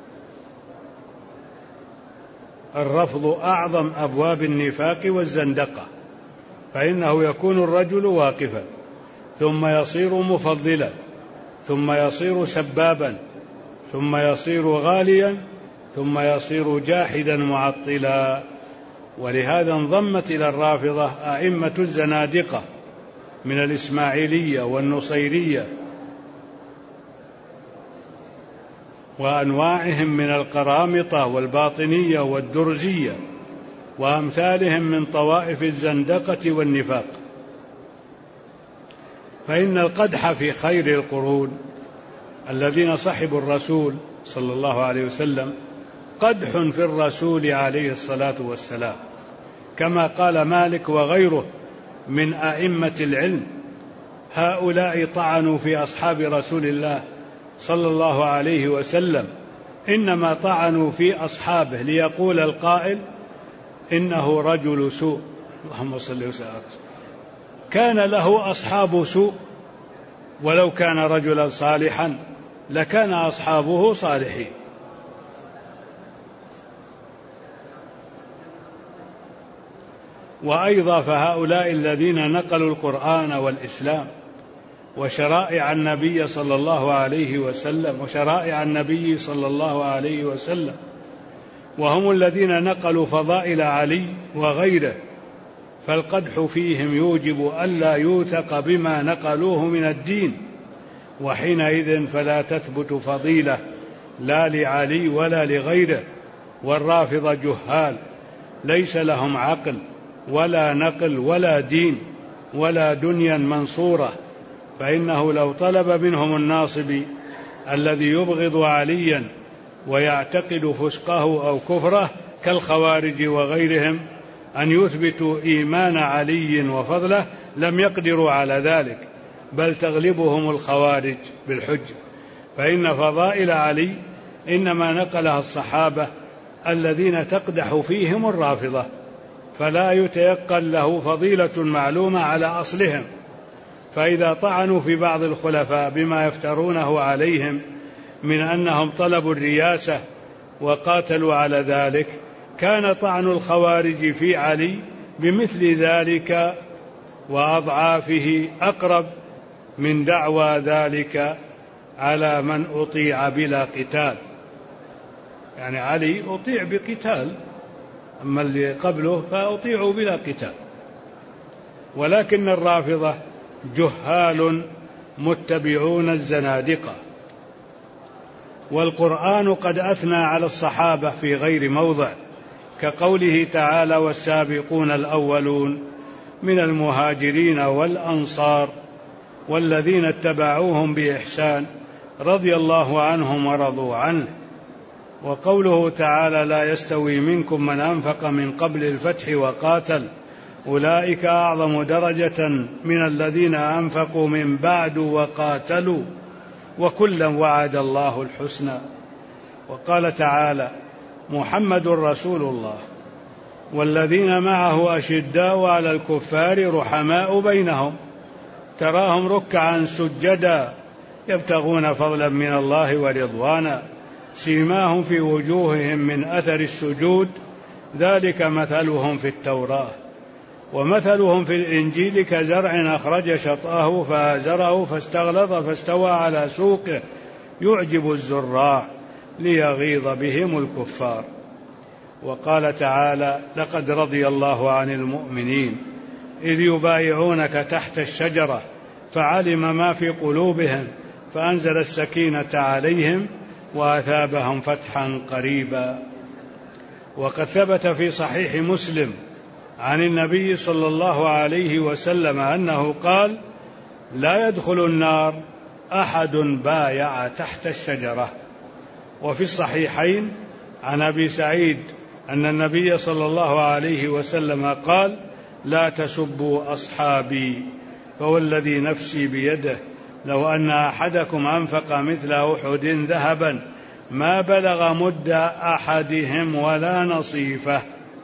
الرفض أعظم أبواب النفاق والزندقة، فإنه يكون الرجل واقفا ثم يصير مفضلا ثم يصير سبابا ثم يصير غاليا ثم يصير جاحدا معطلا. ولهذا انضمت إلى الرافضة أئمة الزنادقة من الإسماعيلية والنصيرية وأنواعهم من القرامطة والباطنية والدرزية وأمثالهم من طوائف الزندقة والنفاق. فإن القدح في خير القرون الذين صحبوا الرسول صلى الله عليه وسلم قدح في الرسول عليه الصلاة والسلام، كما قال مالك وغيره من أئمة العلم: هؤلاء طعنوا في أصحاب رسول الله صلى الله عليه وسلم، إنما طعنوا في أصحابه ليقول القائل إنه رجل سوء. اللهم صل وسلم. كان له أصحاب سوء، ولو كان رجلا صالحا لكان أصحابه صالحين. وأيضا فهؤلاء الذين نقلوا القرآن والإسلام وشرائع النبي صلى الله عليه وسلم وهم الذين نقلوا فضائل علي وغيره، فالقدح فيهم يوجب ألا يوثق بما نقلوه من الدين، وحينئذ فلا تثبت فضيلة لا لعلي ولا لغيره. والرافضة جهال ليس لهم عقل ولا نقل ولا دين ولا دنيا منصورة، فإنه لو طلب منهم الناصب الذي يبغض عليا ويعتقد فسقه أو كفره كالخوارج وغيرهم أن يثبتوا إيمان علي وفضله لم يقدروا على ذلك، بل تغلبهم الخوارج بالحجة، فإن فضائل علي إنما نقلها الصحابة الذين تقدح فيهم الرافضة، فلا يتيقن له فضيلة معلومة على أصلهم. فإذا طعنوا في بعض الخلفاء بما يفترونه عليهم من أنهم طلبوا الرياسة وقاتلوا على ذلك، كان طعن الخوارج في علي بمثل ذلك وأضعافه أقرب من دعوى ذلك على من أطيع بلا قتال. يعني علي أطيع بقتال، أما اللي قبله فأطيعوا بلا قتال. ولكن الرافضة جهال متبعون الزنادقة. والقرآن قد أثنى على الصحابة في غير موضع كقوله تعالى: والسابقون الأولون من المهاجرين والأنصار والذين اتبعوهم بإحسان رضي الله عنهم ورضوا عنه. وقوله تعالى: لا يستوي منكم من أنفق من قبل الفتح وقاتل أولئك أعظم درجة من الذين أنفقوا من بعد وقاتلوا وكلا وعد الله الحسنى. وقال تعالى: محمد رسول الله والذين معه أشداء على الكفار رحماء بينهم تراهم ركعا سجدا يبتغون فضلا من الله ورضوانا سيماهم في وجوههم من أثر السجود ذلك مثلهم في التوراة ومثلهم في الإنجيل كزرع أخرج شطأه فآزره فاستغلظ فاستوى على سوقه يعجب الزراع ليغيظ بهم الكفار. وقال تعالى: لقد رضي الله عن المؤمنين إذ يبايعونك تحت الشجرة فعلم ما في قلوبهم فأنزل السكينة عليهم وأثابهم فتحا قريبا. وقد ثبت في صحيح مسلم عن النبي صلى الله عليه وسلم أنه قال: لا يدخل النار أحد بايع تحت الشجرة. وفي الصحيحين عن أبي سعيد أن النبي صلى الله عليه وسلم قال: لا تسبوا أصحابي فوالذي نفسي بيده لو أن أحدكم أنفق مثل أحد ذهبا ما بلغ مد أحدهم ولا نصيفه.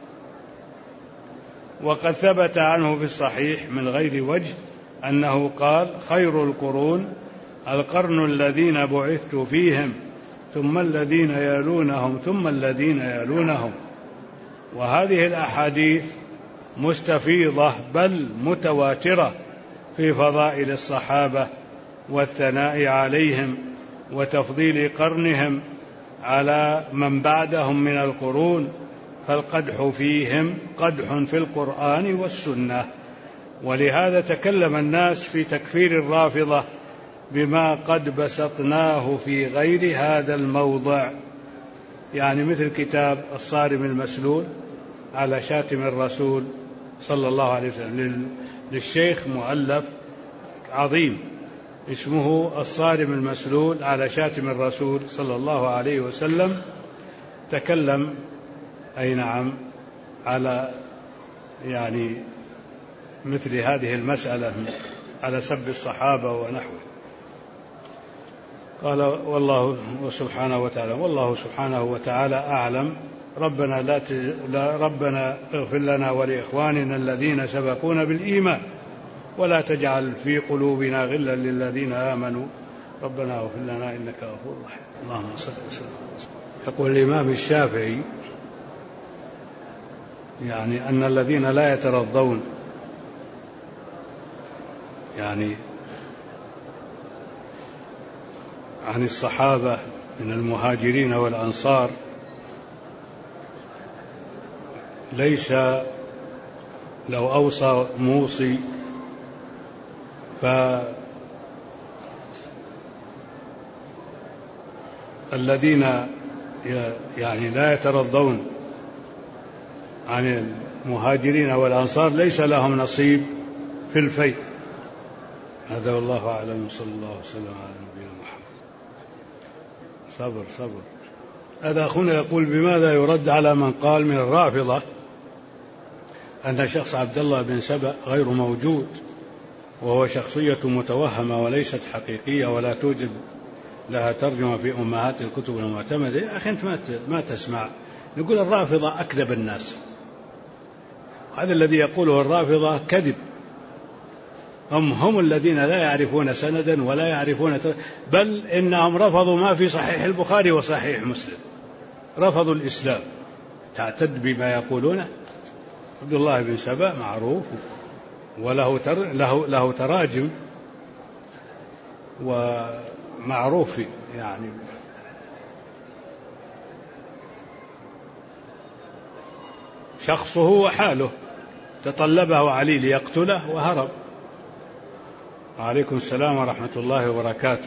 وقد ثبت عنه في الصحيح من غير وجه أنه قال: خير القرون القرن الذين بعثت فيهم ثم الذين يلونهم ثم الذين يلونهم. وهذه الأحاديث مستفيضة بل متواترة في فضائل الصحابة والثناء عليهم وتفضيل قرنهم على من بعدهم من القرون، فالقدح فيهم قدح في القرآن والسنة. ولهذا تكلم الناس في تكفير الرافضة بما قد بسطناه في غير هذا الموضع، يعني مثل كتاب الصارم المسلول على شاتم الرسول صلى الله عليه وسلم للشيخ مؤلف عظيم اسمه الصارم المسلول على شاتم الرسول صلى الله عليه وسلم. تكلم أي نعم على يعني مثل هذه المسألة على سب الصحابة ونحوه. قال: والله سبحانه وتعالى أعلم. ربنا اغفر لنا ولإخواننا الذين سبقونا بالإيمان ولا تجعل في قلوبنا غلا للذين آمنوا ربنا اغفر لنا إنك غفور رحيم. اللهم صل وسلم. يقول الإمام الشافعي يعني أن الذين لا يترضون يعني عن الصحابة من المهاجرين والأنصار ليس لو أوصى موصي فالذين يعني لا يترضون عن المهاجرين والأنصار ليس لهم نصيب في الفيء. هذا والله أعلم. صلى الله وسلم على نبينا محمد. صبر. هذا أخونا يقول: بماذا يرد على من قال من الرافضة أن شخص عبد الله بن سبأ غير موجود وهو شخصية متوهمة وليست حقيقية ولا توجد لها ترجمة في أمهات الكتب المعتمدة؟ يا أخي أنت ما تسمع. نقول الرافضة أكذب الناس. هذا الذي يقوله الرافضة كذب. هم الذين لا يعرفون سندا ولا يعرفون بل إنهم رفضوا ما في صحيح البخاري وصحيح مسلم، رفضوا الإسلام. تعتد بما يقولونه. عبد الله بن سبأ معروف وله له تراجم ومعروف يعني شخصه وحاله. تطلبه علي ليقتله وهرب. وعليكم السلام ورحمة الله وبركاته.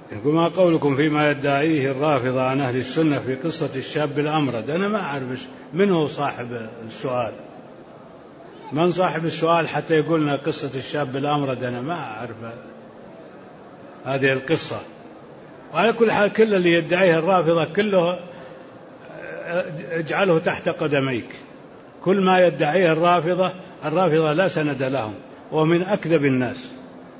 يقول ما قولكم فيما يدعيه الرافضة عن أهل السنة في قصة الشاب الأمرد؟ أنا ما أعرف من هو صاحب السؤال، من صاحب السؤال حتى يقولنا قصة الشاب الأمرد؟ أنا ما أعرف هذه القصة. وعلى كل حال كل اللي يدعيه الرافضة كله اجعله تحت قدميك. كل ما يدعيه الرافضة لا سند لهم، ومن أكذب الناس.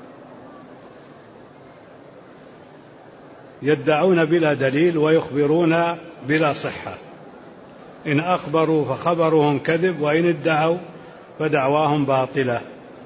يدعون بلا دليل ويخبرون بلا صحة. إن أخبروا فخبرهم كذب، وإن ادعوا فدعواهم باطلة.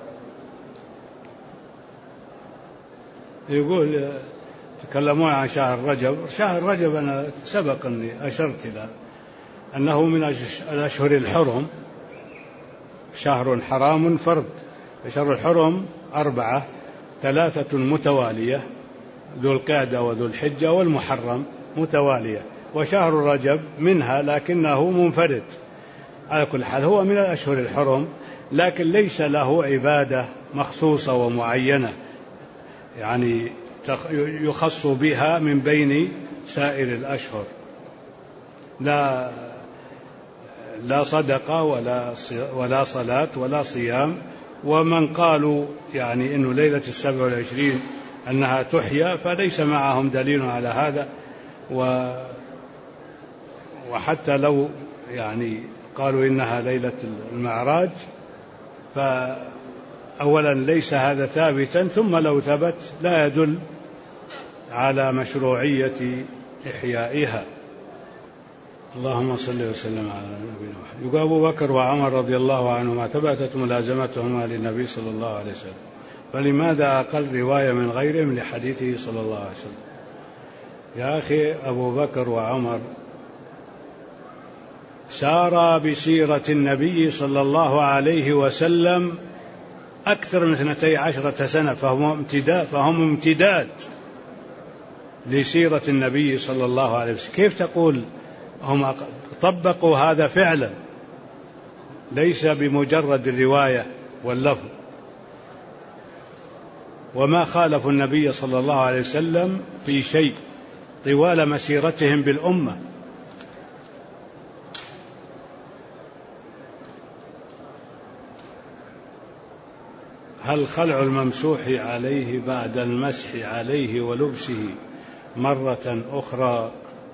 يقول تكلمون عن شهر رجب. شهر رجب أنا سبق أني أشرت إلى أنه من الأشهر الحرم، شهر حرام فرد. شهر الحرم 4، 3 متوالية، ذو القعدة وذو الحجة والمحرم متوالية، وشهر رجب منها لكنه منفرد. على كل حال هو من الأشهر الحرم، لكن ليس له عبادة مخصوصة ومعينة يعني يخص بها من بين سائر الأشهر، لا صدقة ولا صلاة ولا صيام. ومن قالوا يعني إنه ليلة 27 أنها تحيا فليس معهم دليل على هذا. وحتى لو يعني قالوا إنها ليلة المعراج، فأولا ليس هذا ثابتا، ثم لو ثبت لا يدل على مشروعية إحيائها. اللهم صل وسلم على نبينا محمد. يقول أبو بكر وعمر رضي الله عنهما ثبتت ملازمتهما للنبي صلى الله عليه وسلم، فلماذا أقل رواية من غيرهم لحديثه صلى الله عليه وسلم؟ يا أخي أبو بكر وعمر سارا بسيرة النبي صلى الله عليه وسلم أكثر من 12 سنة، فهم امتداد لسيرة النبي صلى الله عليه وسلم. كيف تقول هم طبقوا هذا فعلا، ليس بمجرد الرواية واللفظ؟ وما خالفوا النبي صلى الله عليه وسلم في شيء طوال مسيرتهم بالأمة. هل خلع الممسوح عليه بعد المسح عليه ولبسه مرة أخرى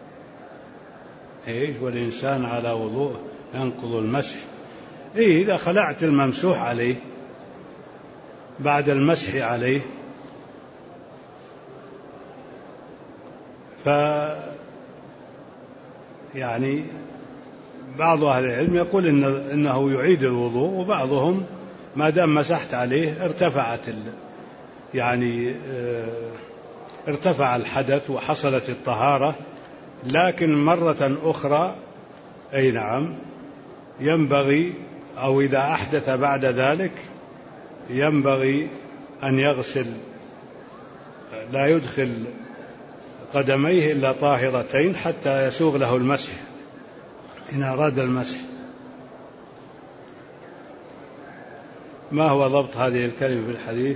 والإنسان على وضوء ينقض المسح؟ إذا خلعت الممسوح عليه بعد المسح عليه يعني بعض أهل العلم يقول إنه يعيد الوضوء، وبعضهم ما دام مسحت عليه ارتفع الحدث وحصلت الطهارة. لكن مرة أخرى أي نعم ينبغي، أو إذا أحدث بعد ذلك ينبغي أن يغسل، لا يدخل قدميه إلا طاهرتين حتى يسوغ له المسح إن أراد المسح. ما هو ضبط هذه الكلمة في الحديث؟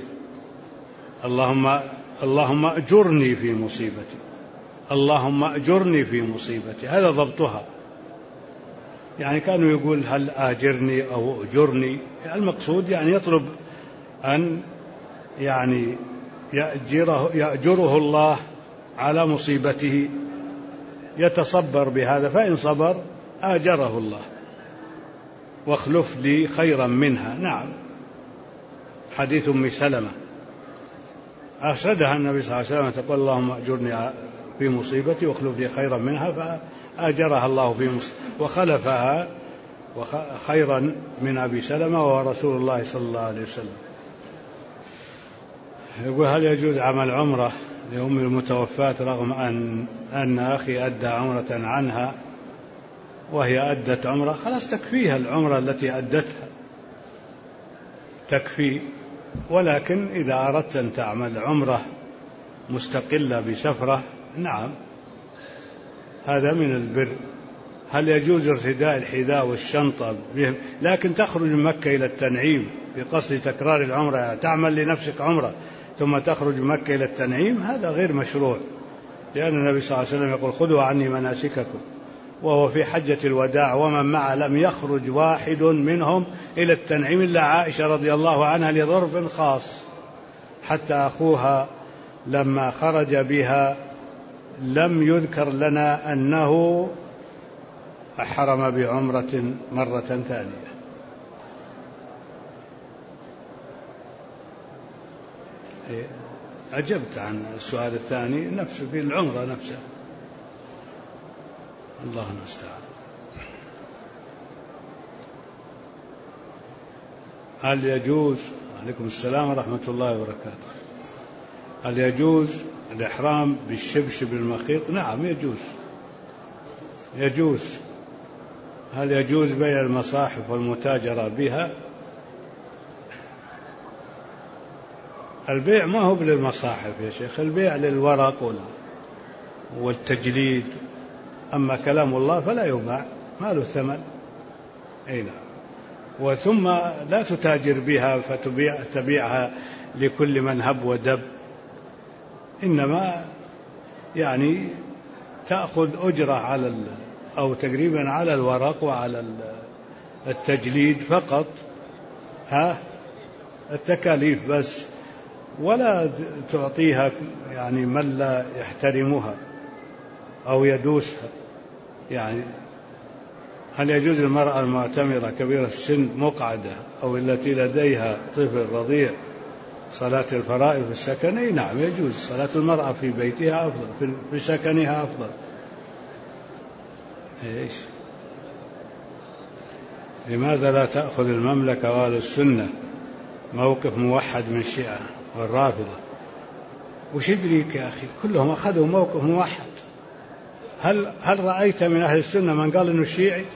اللهم أجرني في مصيبتي، اللهم أجرني في مصيبتي، هذا ضبطها. يعني كانوا يقول هل آجرني أو أجرني، المقصود يعني يطلب أن يعني يأجره الله على مصيبته، يتصبر بهذا، فإن صبر آجره الله واخلف لي خيرا منها. نعم، حديث أم سلمة أرشدها النبي صلى الله عليه وسلم تقول اللهم أجرني في مصيبتي واخلف لي خيرا منها، فآجرها الله في مصيبتي وخلفها خيرا من أبي سلمة وهو رسول الله صلى الله عليه وسلم. يقول هل يجوز عمل عمرة لأم المتوفاة رغم أن أخي أدى عمرة عنها وهي أدت عمرة؟ خلاص تكفيها العمرة التي أدتها، تكفي. ولكن إذا أردت أن تعمل عمرة مستقلة بسفرة، نعم هذا من البر. هل يجوز ارتداء الحذاء والشنطة بهم؟ لكن تخرج من مكة إلى التنعيم بقصد تكرار العمرة، يعني تعمل لنفسك عمرة ثم تخرج مكة إلى التنعيم، هذا غير مشروع، لأن النبي صلى الله عليه وسلم يقول خذوا عني مناسككم، وهو في حجة الوداع ومن معه لم يخرج واحد منهم إلى التنعيم إلا عائشة رضي الله عنها لظرف خاص، حتى أخوها لما خرج بها لم يذكر لنا أنه أحرم بعمرة مرة ثانية. أجبت عن السؤال الثاني نفسه في العمرة نفسها. الله المستعان. هل يجوز، عليكم السلام ورحمة الله وبركاته، هل يجوز الإحرام بالشبشب المخيط؟ نعم يجوز، يجوز. هل يجوز بيع المصاحف والمتاجرة بها؟ البيع ما هو للمصاحف يا شيخ، البيع للورق والتجليد، أما كلام الله فلا يباع، ما له ثمن. أي نعم. وثم لا تتاجر بها فتبيعها لكل من هب ودب، إنما يعني تأخذ أجرة على أو تقريبا على الورق وعلى التجليد فقط، التكاليف بس، ولا تعطيها يعني من لا يحترمها أو يدوسها. يعني هل يجوز المرأة المعتمرة كبيرة السن مقعدة أو التي لديها طفل رضيع صلاة الفرائض في السكن؟ نعم يجوز، صلاة المرأة في بيتها أفضل، في سكنها أفضل. إيش؟ لماذا لا تأخذ المملكة وأهل السنة موقف موحد من الشيعة والرافضة؟ وش يدريك يا أخي، كلهم أخذوا موقف موحد. هل رأيت من أهل السنة من قال إنه شيعي؟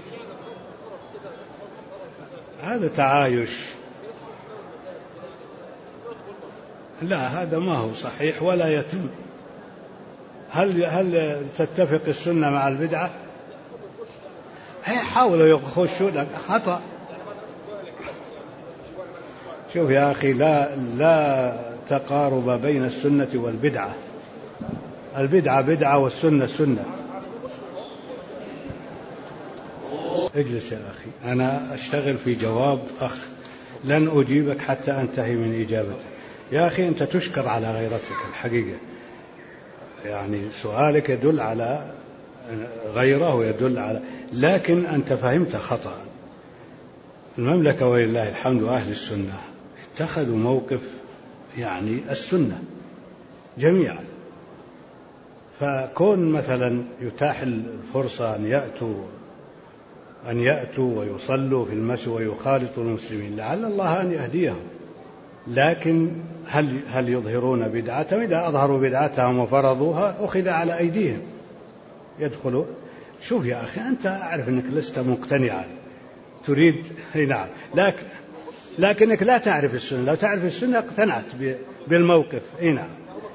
هذا تعايش، لا هذا ما هو صحيح ولا يتم. هل تتفق السنة مع البدعة؟ حاولوا يخشوا لك خطأ. شوف يا أخي، لا تقارب بين السنة والبدعة، البدعة بدعة والسنة سنة. اجلس يا أخي، أنا أشتغل في جواب أخ، لن أجيبك حتى أنتهي من إجابتك. يا أخي أنت تشكر على غيرتك الحقيقة، يعني سؤالك يدل على غيره ويدل على، لكن أنت فهمت خطأ. المملكة ولله الحمد وأهل السنة اتخذوا موقف يعني السنة جميعا، فكون مثلا يتاح الفرصة أن يأتوا ويصلوا في المسجد ويخالطوا المسلمين لعل الله أن يهديهم، لكن هل يظهرون بدعتهم؟ إذا أظهروا بدعتهم وفرضوها أخذ على أيديهم يدخلوا. شوف يا أخي، أنت أعرف أنك لست مقتنعا، تريد نعم، لكنك لا تعرف السنة. لو تعرف السنة اقتنعت بالموقف. نعم،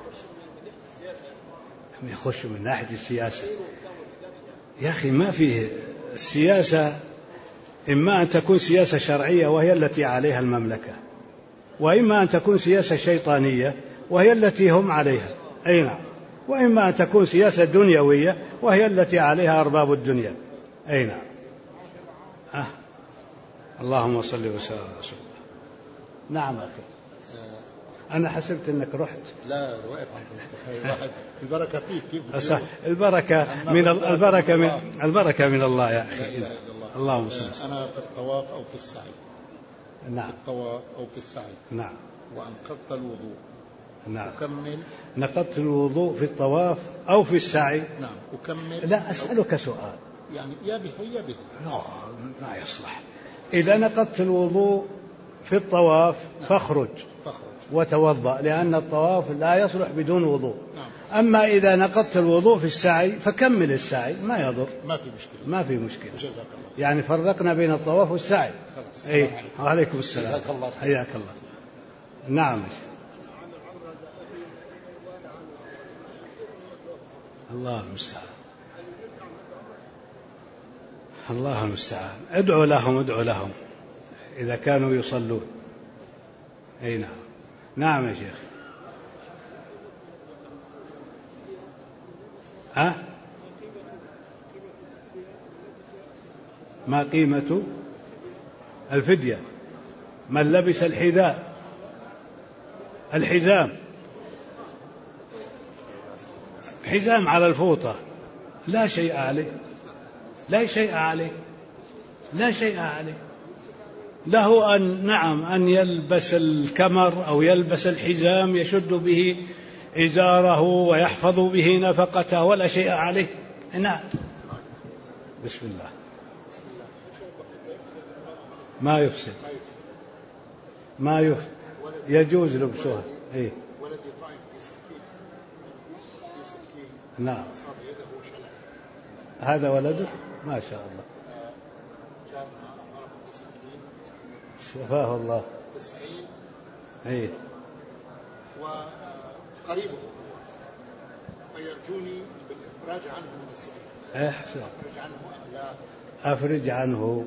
يخش من ناحية السياسة يا أخي، ما فيه السياسة، إما أن تكون سياسة شرعية وهي التي عليها المملكة، وإما أن تكون سياسة شيطانية وهي التي هم عليها. أي نعم. وإما أن تكون سياسة دنيوية وهي التي عليها أرباب الدنيا. أي نعم. اللهم صل وسلم على رسول الله. نعم أخي، أنا حسبت أنك رحت. لا، واحد البركة فيك. البركة من الله يا أخي. لا اللهم صل. أنا في الطواف أو في السعي. نعم. في الطواف أو في السعي. نعم. وأنقضت الوضوء. نعم. أكمل. نقضت الوضوء في الطواف أو في السعي. نعم. أكمل. لا، أسألك سؤال. يعني يا به يا به. لا، ما يصلح. إذا نقضت الوضوء في الطواف فاخرج وتوضأ، لأن الطواف لا يصلح بدون وضوء. نعم. أما إذا نقضت الوضوء في السعي فكمل السعي، ما يضر، ما في مشكلة. جزاك الله. يعني فرقنا بين الطواف والسعي. أي. وعليكم السلام. حياك الله. نعم. الله المستعان. الله المستعان. ادعوا لهم إذا كانوا يصلون. أي نعم. نعم يا شيخ. ها؟ ما قيمة الفدية؟ من لبس الحزام حزام على الفوطة لا شيء عليه، لا شيء عليه، لا شيء عليه. له أن يلبس الكمر أو يلبس الحزام يشد به إزاره ويحفظ به نفقته ولا شيء عليه. نعم. بسم الله. ما يفسد يجوز لبسها. إيه؟ ولدي طعن في سكين نعم. أصاب يده شلل. هذا ولده ما شاء الله. جارنا ضرب في سكين. شفاه الله. 90. إيه؟ وقريبه فيرجوني بالإفراج عنه من السجن. أحسن. أفرج عنه أم لا؟ أفرج عنه.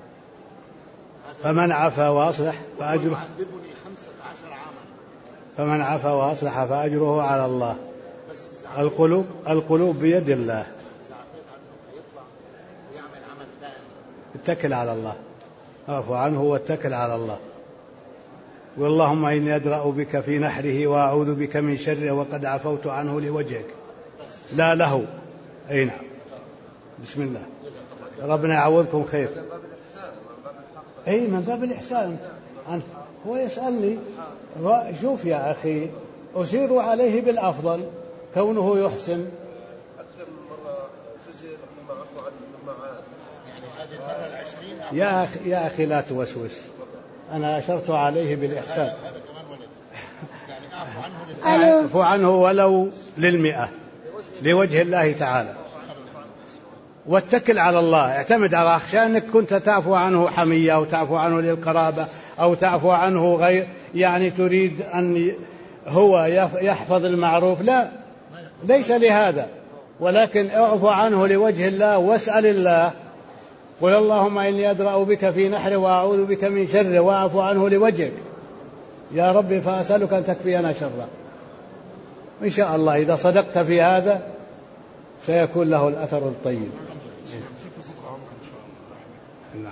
فمن عفا وأصلح فأجره. يعذبني 15 عاما. فمن عفا وأصلح فأجره على الله. بس القلوب بيد الله. إذا عفيت عنه فيطلع ويعمل عمل ثاني. اتكل على الله، اعف عنه واتكل على الله. واللهم إني أدرأ بك في نحره وأعوذ بك من شره وقد عفوت عنه لوجهك لا له. أي نعم. بسم الله. ربنا يعوضكم خير. أي من باب الإحسان. هو يسألني شوف يا أخي أسير عليه بالأفضل كونه يحسن. أكثر من مرة سجل ثم عفو عنه ثم عاد. يعني هذه المرة 20. يا أخي لا توسوس، أنا أشرت عليه بالإحسان. هذا كمان ولد. يعني أعفو عنه ولو 100 لوجه الله تعالى، واتكل على الله. اعتمد على أخشى أنك كنت تعفو عنه حمية أو تعفو عنه للقرابة أو تعفو عنه غير يعني تريد أن هو يحفظ المعروف. لا، ليس لهذا، ولكن اعفو عنه لوجه الله واسأل الله. قل اللهم إني أدرأ بك في نحره وأعوذ بك من شره وأعفو عنه لوجهك يا ربي فأسألك أن تكفينا شره. إن شاء الله إذا صدقت في هذا سيكون له الأثر الطيب. نعم.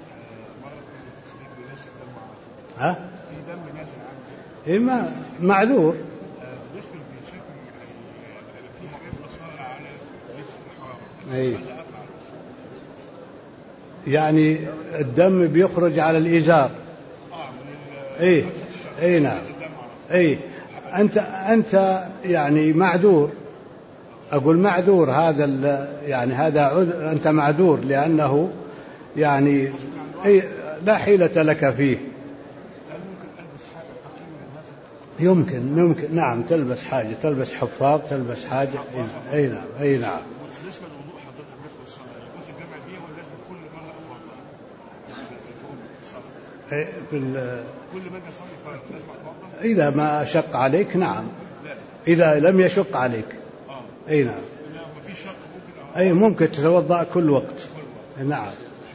ها؟ في دم نازل عندي. إما معذور. بالنسبة للشكل في حاجات مصارة على لبس الحرام. أي. يعني الدم بيخرج على الإزار. إيه. إيه نعم. إيه. أنت يعني معذور. أقول معذور هذا يعني هذا أنت معذور لأنه يعني لا حيلة لك فيه. يمكن نعم تلبس حاجة، تلبس حفاظ، تلبس حاجة. أي نعم. أي نعم. بالنسبة للوضوء حضرتك مثل الصلاة يجوز الجمع بيه ولا لازم كل مرة أتوضأ؟ كل ما أجي أصلي لازم أتوضأ؟ إذا ما شق عليك نعم. إذا لم يشق عليك. أي نعم. ما في شق ممكن. أي ممكن تتوضأ كل وقت. نعم.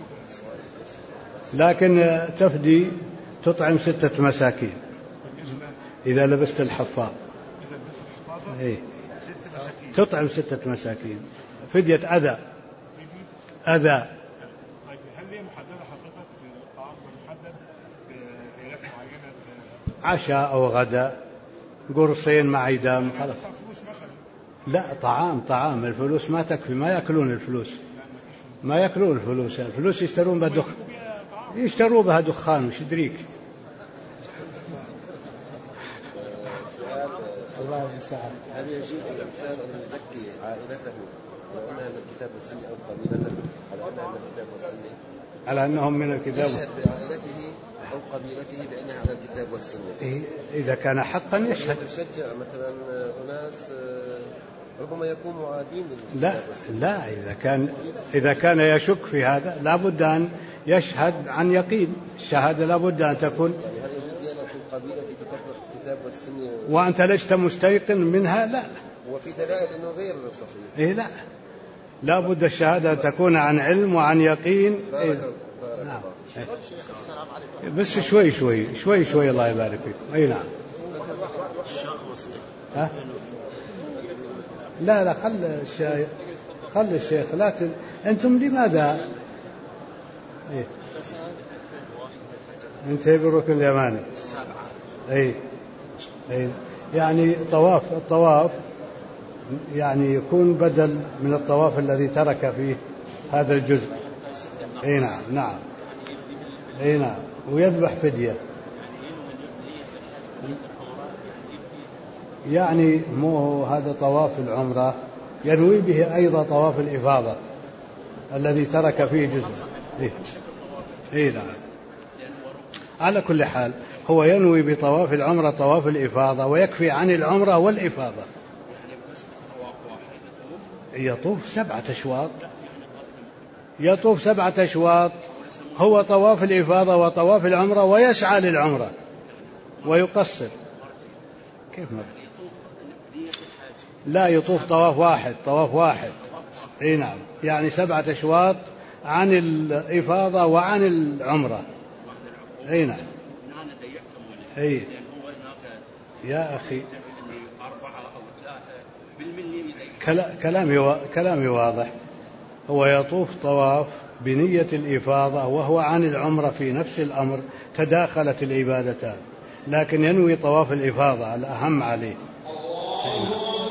لكن تفدي تطعم 6 مساكين إذا لبست الحفاظ. إيه. تطعم 6 مساكين فدية أذى. طيب هل هي محددة حضرتك بالطعام محدد بأكلات معينة؟ عشاء أو غداء، قرصين مع إدام خلاص. لا، طعام. الفلوس ما تكفي، ما يأكلون الفلوس، ما يأكلون الفلوس يشترون بها دخان. يشتروا بها دخان وش يدريك. الله المستعان. هل يجوز للإنسان أن يزكي عائلته على أنها من الكتاب والسنة أو قبيلته على أنها من الكتاب والسنة؟ على أنهم من الكتاب. يشهد بعائلته أو قبيلته بأنها على الكتاب والسنة. إذا كان حقا يشهد. تشجع مثلا أناس ربما يكون معادين لا إذا كان يشك في هذا لابد أن يشهد عن يقين. الشهادة لابد أن تكون. يعني هل يجوز أن يكون قبيلتي تطبق الكتاب والسنة وأنت لست مستيقن منها؟ لا. وفي دلائل أنه غير صحيح. إيه لا، لابد الشهادة أن تكون عن علم وعن يقين. بارك نعم. بس شوي الله يبارك فيكم. أي نعم. لا خل الشيخ أنتم لماذا إيه؟ انتهي بالركن اليماني. أي يعني الطواف يعني يكون بدل من الطواف الذي ترك فيه هذا الجزء. اي نعم ويذبح فدية. يعني مو هذا طواف العمرة ينوي به أيضا طواف الإفاضة الذي ترك فيه جزء. اي نعم. على كل حال هو ينوي بطواف العمرة طواف الإفاضة ويكفي عن العمرة والإفاضة. يطوف 7 أشواط. يطوف 7 أشواط هو طواف الإفاضة وطواف العمرة ويسعى للعمرة ويقصر. كيف ما لا يطوف طواف واحد. اي نعم يعني 7 أشواط عن الإفاضة وعن العمرة. اي نعم. اي يا أخي كلامي واضح. هو يطوف طواف بنية الإفاضة وهو عن العمرة في نفس الأمر، تداخلت العبادتان، لكن ينوي طواف الإفاضة الأهم عليه.